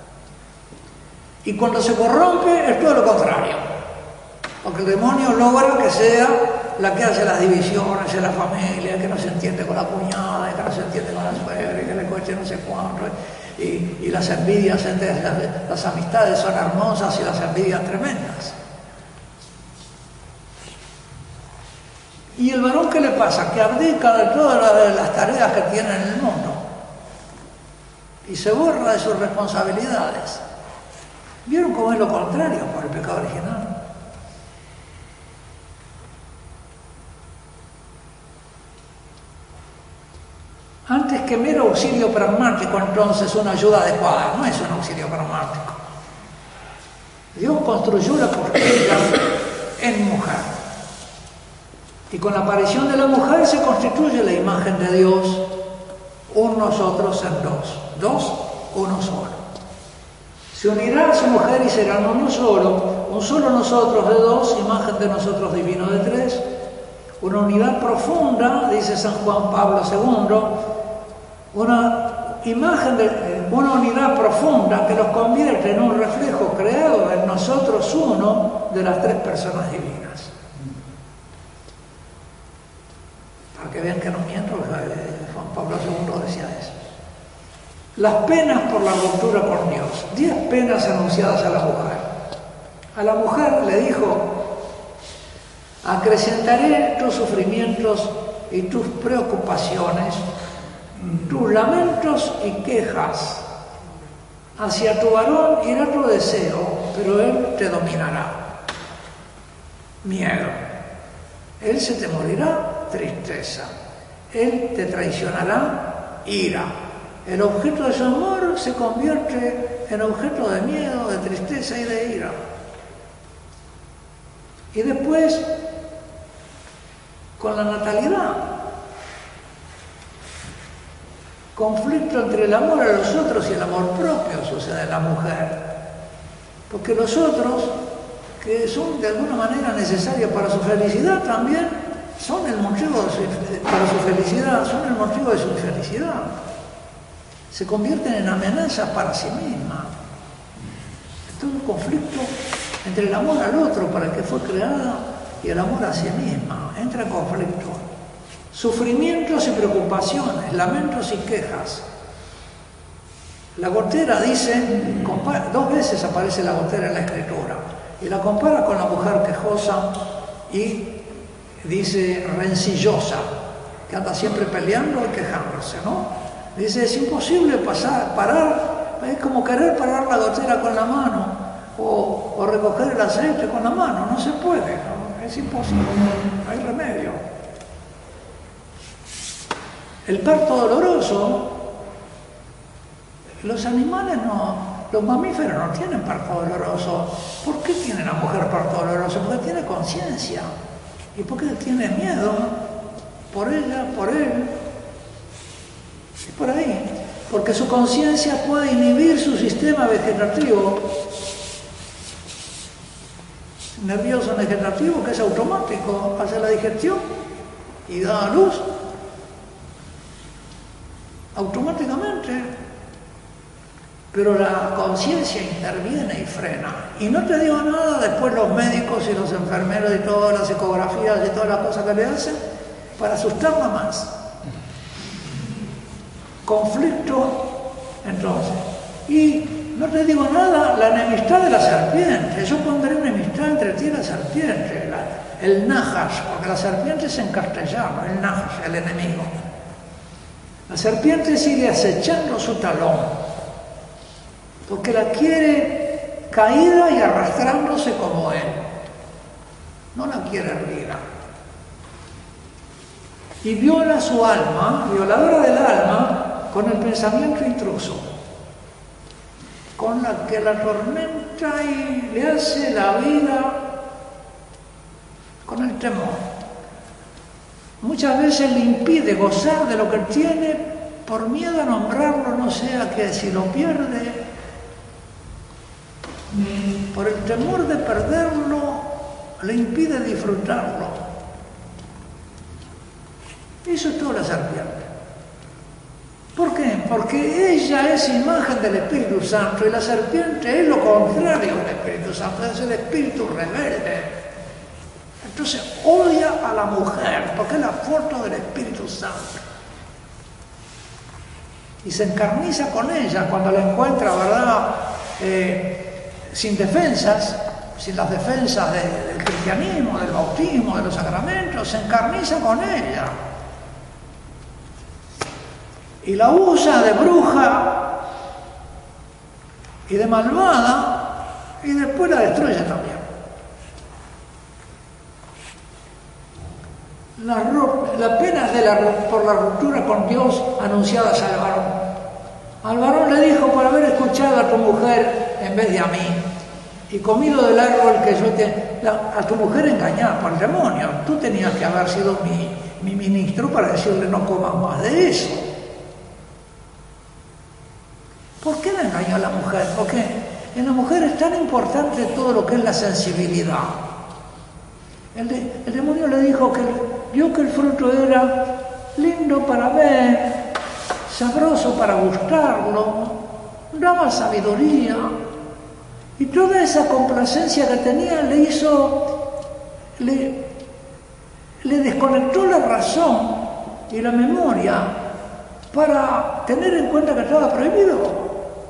Y cuando se corrompe es todo lo contrario. Porque el demonio logra que sea la que hace las divisiones en la familia, que no se entiende con la cuñada, que no se entiende con la suegra, que le cueste no sé cuánto. Y las envidias entre las amistades son hermosas y las envidias tremendas. ¿Y el varón qué le pasa? Que abdica de todas las tareas que tiene en el mundo y se borra de sus responsabilidades. ¿Vieron cómo es lo contrario por el pecado original? Antes que mero auxilio pragmático, entonces, una ayuda adecuada, no es un auxilio pragmático. Dios construyó la costilla en mujer. Y con la aparición de la mujer se constituye la imagen de Dios, un nosotros en dos. Dos, uno solo. Se unirá a su mujer y serán uno solo, un solo nosotros de dos, imagen de nosotros divino de tres, una unidad profunda, dice San Juan Pablo II, una imagen de una unidad profunda que los convierte en un reflejo creado en nosotros uno de las tres personas divinas. Para que vean que no miento, Juan Pablo II decía eso. Las penas por la ruptura con Dios. 10 penas anunciadas a la mujer. A la mujer le dijo: acrecentaré tus sufrimientos y tus preocupaciones, tus lamentos y quejas. Hacia tu varón irá tu deseo, pero él te dominará. Miedo. Él se te morirá, tristeza. Él te traicionará, ira. El objeto de su amor se convierte en objeto de miedo, de tristeza y de ira. Y después, con la natalidad, conflicto entre el amor a los otros y el amor propio sucede en la mujer. Porque los otros, que son de alguna manera necesarios para su felicidad, también son el motivo para su felicidad, son el motivo de su infelicidad. Se convierten en amenazas para sí mismas. Es todo un conflicto entre el amor al otro para el que fue creada y el amor a sí misma. Entra en conflicto. Sufrimientos y preocupaciones, lamentos y quejas. La gotera dice, 2 veces aparece la gotera en la Escritura, y la compara con la mujer quejosa y dice rencillosa, que anda siempre peleando y quejándose, ¿no? Dice, es imposible parar, es como querer parar la gotera con la mano o recoger el aceite con la mano, no se puede, ¿no? Es imposible, no hay remedio. El parto doloroso, los animales no, los mamíferos no tienen parto doloroso. ¿Por qué tiene la mujer parto doloroso? Porque tiene conciencia y porque tiene miedo por ella, por él. Es por ahí, porque su conciencia puede inhibir su sistema vegetativo, nervioso vegetativo, que es automático, hace la digestión y da a luz automáticamente, pero la conciencia interviene y frena. Y no te digo nada después los médicos y los enfermeros y todas las ecografías y todas las cosas que le hacen para asustarla más. Conflicto, entonces. Y no te digo nada, la enemistad de la serpiente. Yo pondré enemistad entre ti y la serpiente, el najas, porque la serpiente es en castellano, el najas, el enemigo. La serpiente sigue acechando su talón, porque la quiere caída y arrastrándose como él. No la quiere erguida. Y viola su alma, violadora del alma, con el pensamiento intruso, con la que la atormenta y le hace la vida con el temor. Muchas veces le impide gozar de lo que tiene por miedo a nombrarlo, no sea que si lo pierde, por el temor de perderlo, le impide disfrutarlo. Eso es toda la serpiente. ¿Por qué? Porque ella es imagen del Espíritu Santo y la serpiente es lo contrario del Espíritu Santo, es el espíritu rebelde. Entonces odia a la mujer porque es la foto del Espíritu Santo. Y se encarniza con ella cuando la encuentra, ¿verdad? Sin defensas, sin las defensas del cristianismo, del bautismo, de los sacramentos, se encarniza con ella. Y la usa de bruja y de malvada y después la destruye también. La pena por la ruptura con Dios anunciadas al varón. Al varón le dijo, por haber escuchado a tu mujer en vez de a mí y comido del árbol que yo a tu mujer engañada por el demonio. Tú tenías que haber sido mi ministro para decirle no comas más de eso. ¿Por qué la engañó a la mujer? Porque En la mujer es tan importante todo lo que es la sensibilidad. El demonio le dijo que vio que el fruto era lindo para ver, sabroso para gustarlo, daba sabiduría, y toda esa complacencia que tenía le desconectó la razón y la memoria para tener en cuenta que estaba prohibido.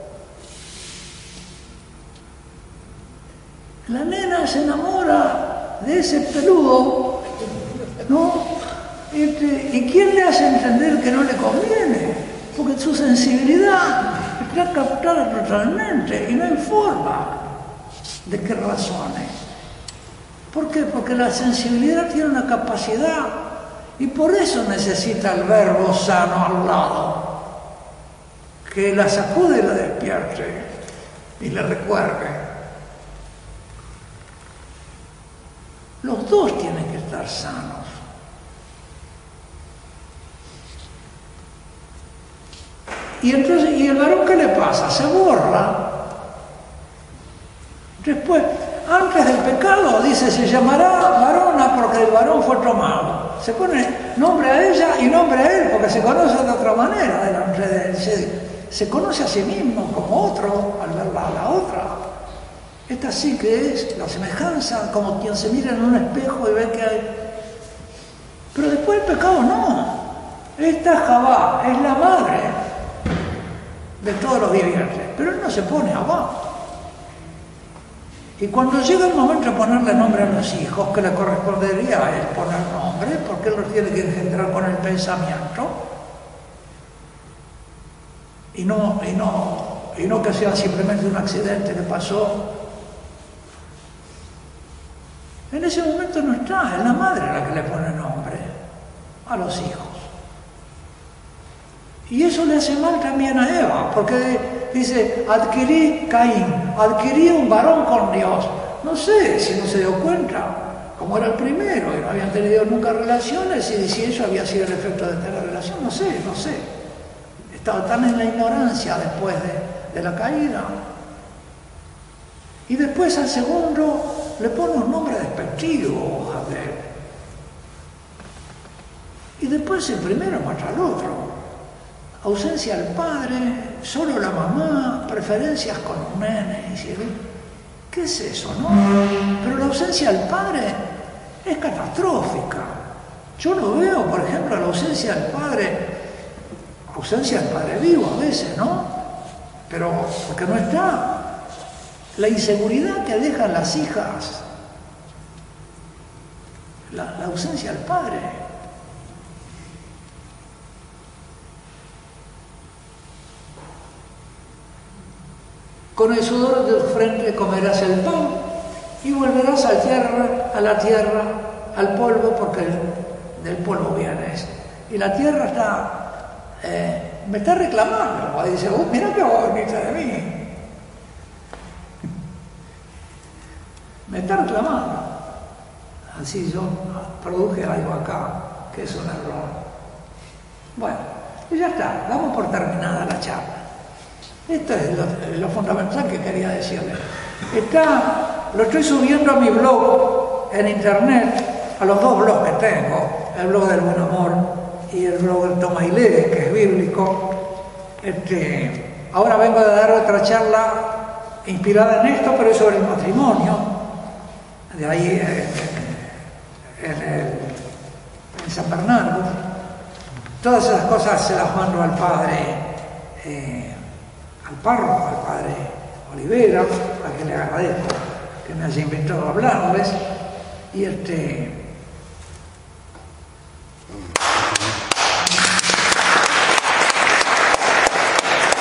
La nena se enamora de ese peludo, ¿no? ¿Y quién le hace entender que no le conviene? Porque su sensibilidad está captada totalmente y no hay forma de que razone. ¿Por qué? Porque la sensibilidad tiene una capacidad y por eso necesita el verbo sano al lado, que la sacude y la despierte y le recuerde. Los dos tienen que estar sanos. Y entonces, ¿y el varón qué le pasa? Se borra. Después, antes del pecado, dice, se llamará varona porque el varón fue tomado. Se pone nombre a ella y nombre a él porque se conoce de otra manera delante de él. Se conoce a sí mismo como otro al verla a la otra. Esta sí que es la semejanza, como quien se mira en un espejo y ve que hay. Pero después el pecado no. Esta es Javá, es la madre de todos los vivientes. Pero él no se pone abajo. Y cuando llega el momento de ponerle nombre a los hijos, que le correspondería a él poner nombre, porque él los tiene que engendrar con el pensamiento, y no que sea simplemente un accidente que pasó. En ese momento no está, es la madre la que le pone nombre a los hijos. Y eso le hace mal también a Eva, porque dice, adquirí Caín, adquirí un varón con Dios. No sé si no se dio cuenta, como era el primero y no habían tenido nunca relaciones, y si eso había sido el efecto de tener relación, no sé. Estaba tan en la ignorancia después de la caída. Y después al segundo le pone un nombre despectivo, Javier. Y después el primero mata al otro. Ausencia del padre, solo la mamá, preferencias con un nene. ¿Qué es eso, no? Pero la ausencia del padre es catastrófica. Yo lo veo, por ejemplo, la ausencia del padre vivo a veces, ¿no? Pero porque no está. La inseguridad que dejan las hijas, la ausencia del padre. Con el sudor de tu frente comerás el pan y volverás a la tierra, al polvo, porque del polvo vienes. Y la tierra me está reclamando. Dice, mira que vos veniste de mí. Me está reclamando. Así yo produje algo acá, que es un error. Bueno, y ya está, damos por terminada la charla. Esto es lo fundamental que quería decirle. Lo estoy subiendo a mi blog en internet, a los dos blogs que tengo, el blog del buen amor y el blog del Toma y Lee, que es bíblico. Ahora vengo de dar otra charla inspirada en esto, pero es sobre el matrimonio. De ahí en San Bernardo. Todas esas cosas se las mando al padre, al párroco, al padre Olivera, a quien le agradezco que me haya invitado a hablarles. Y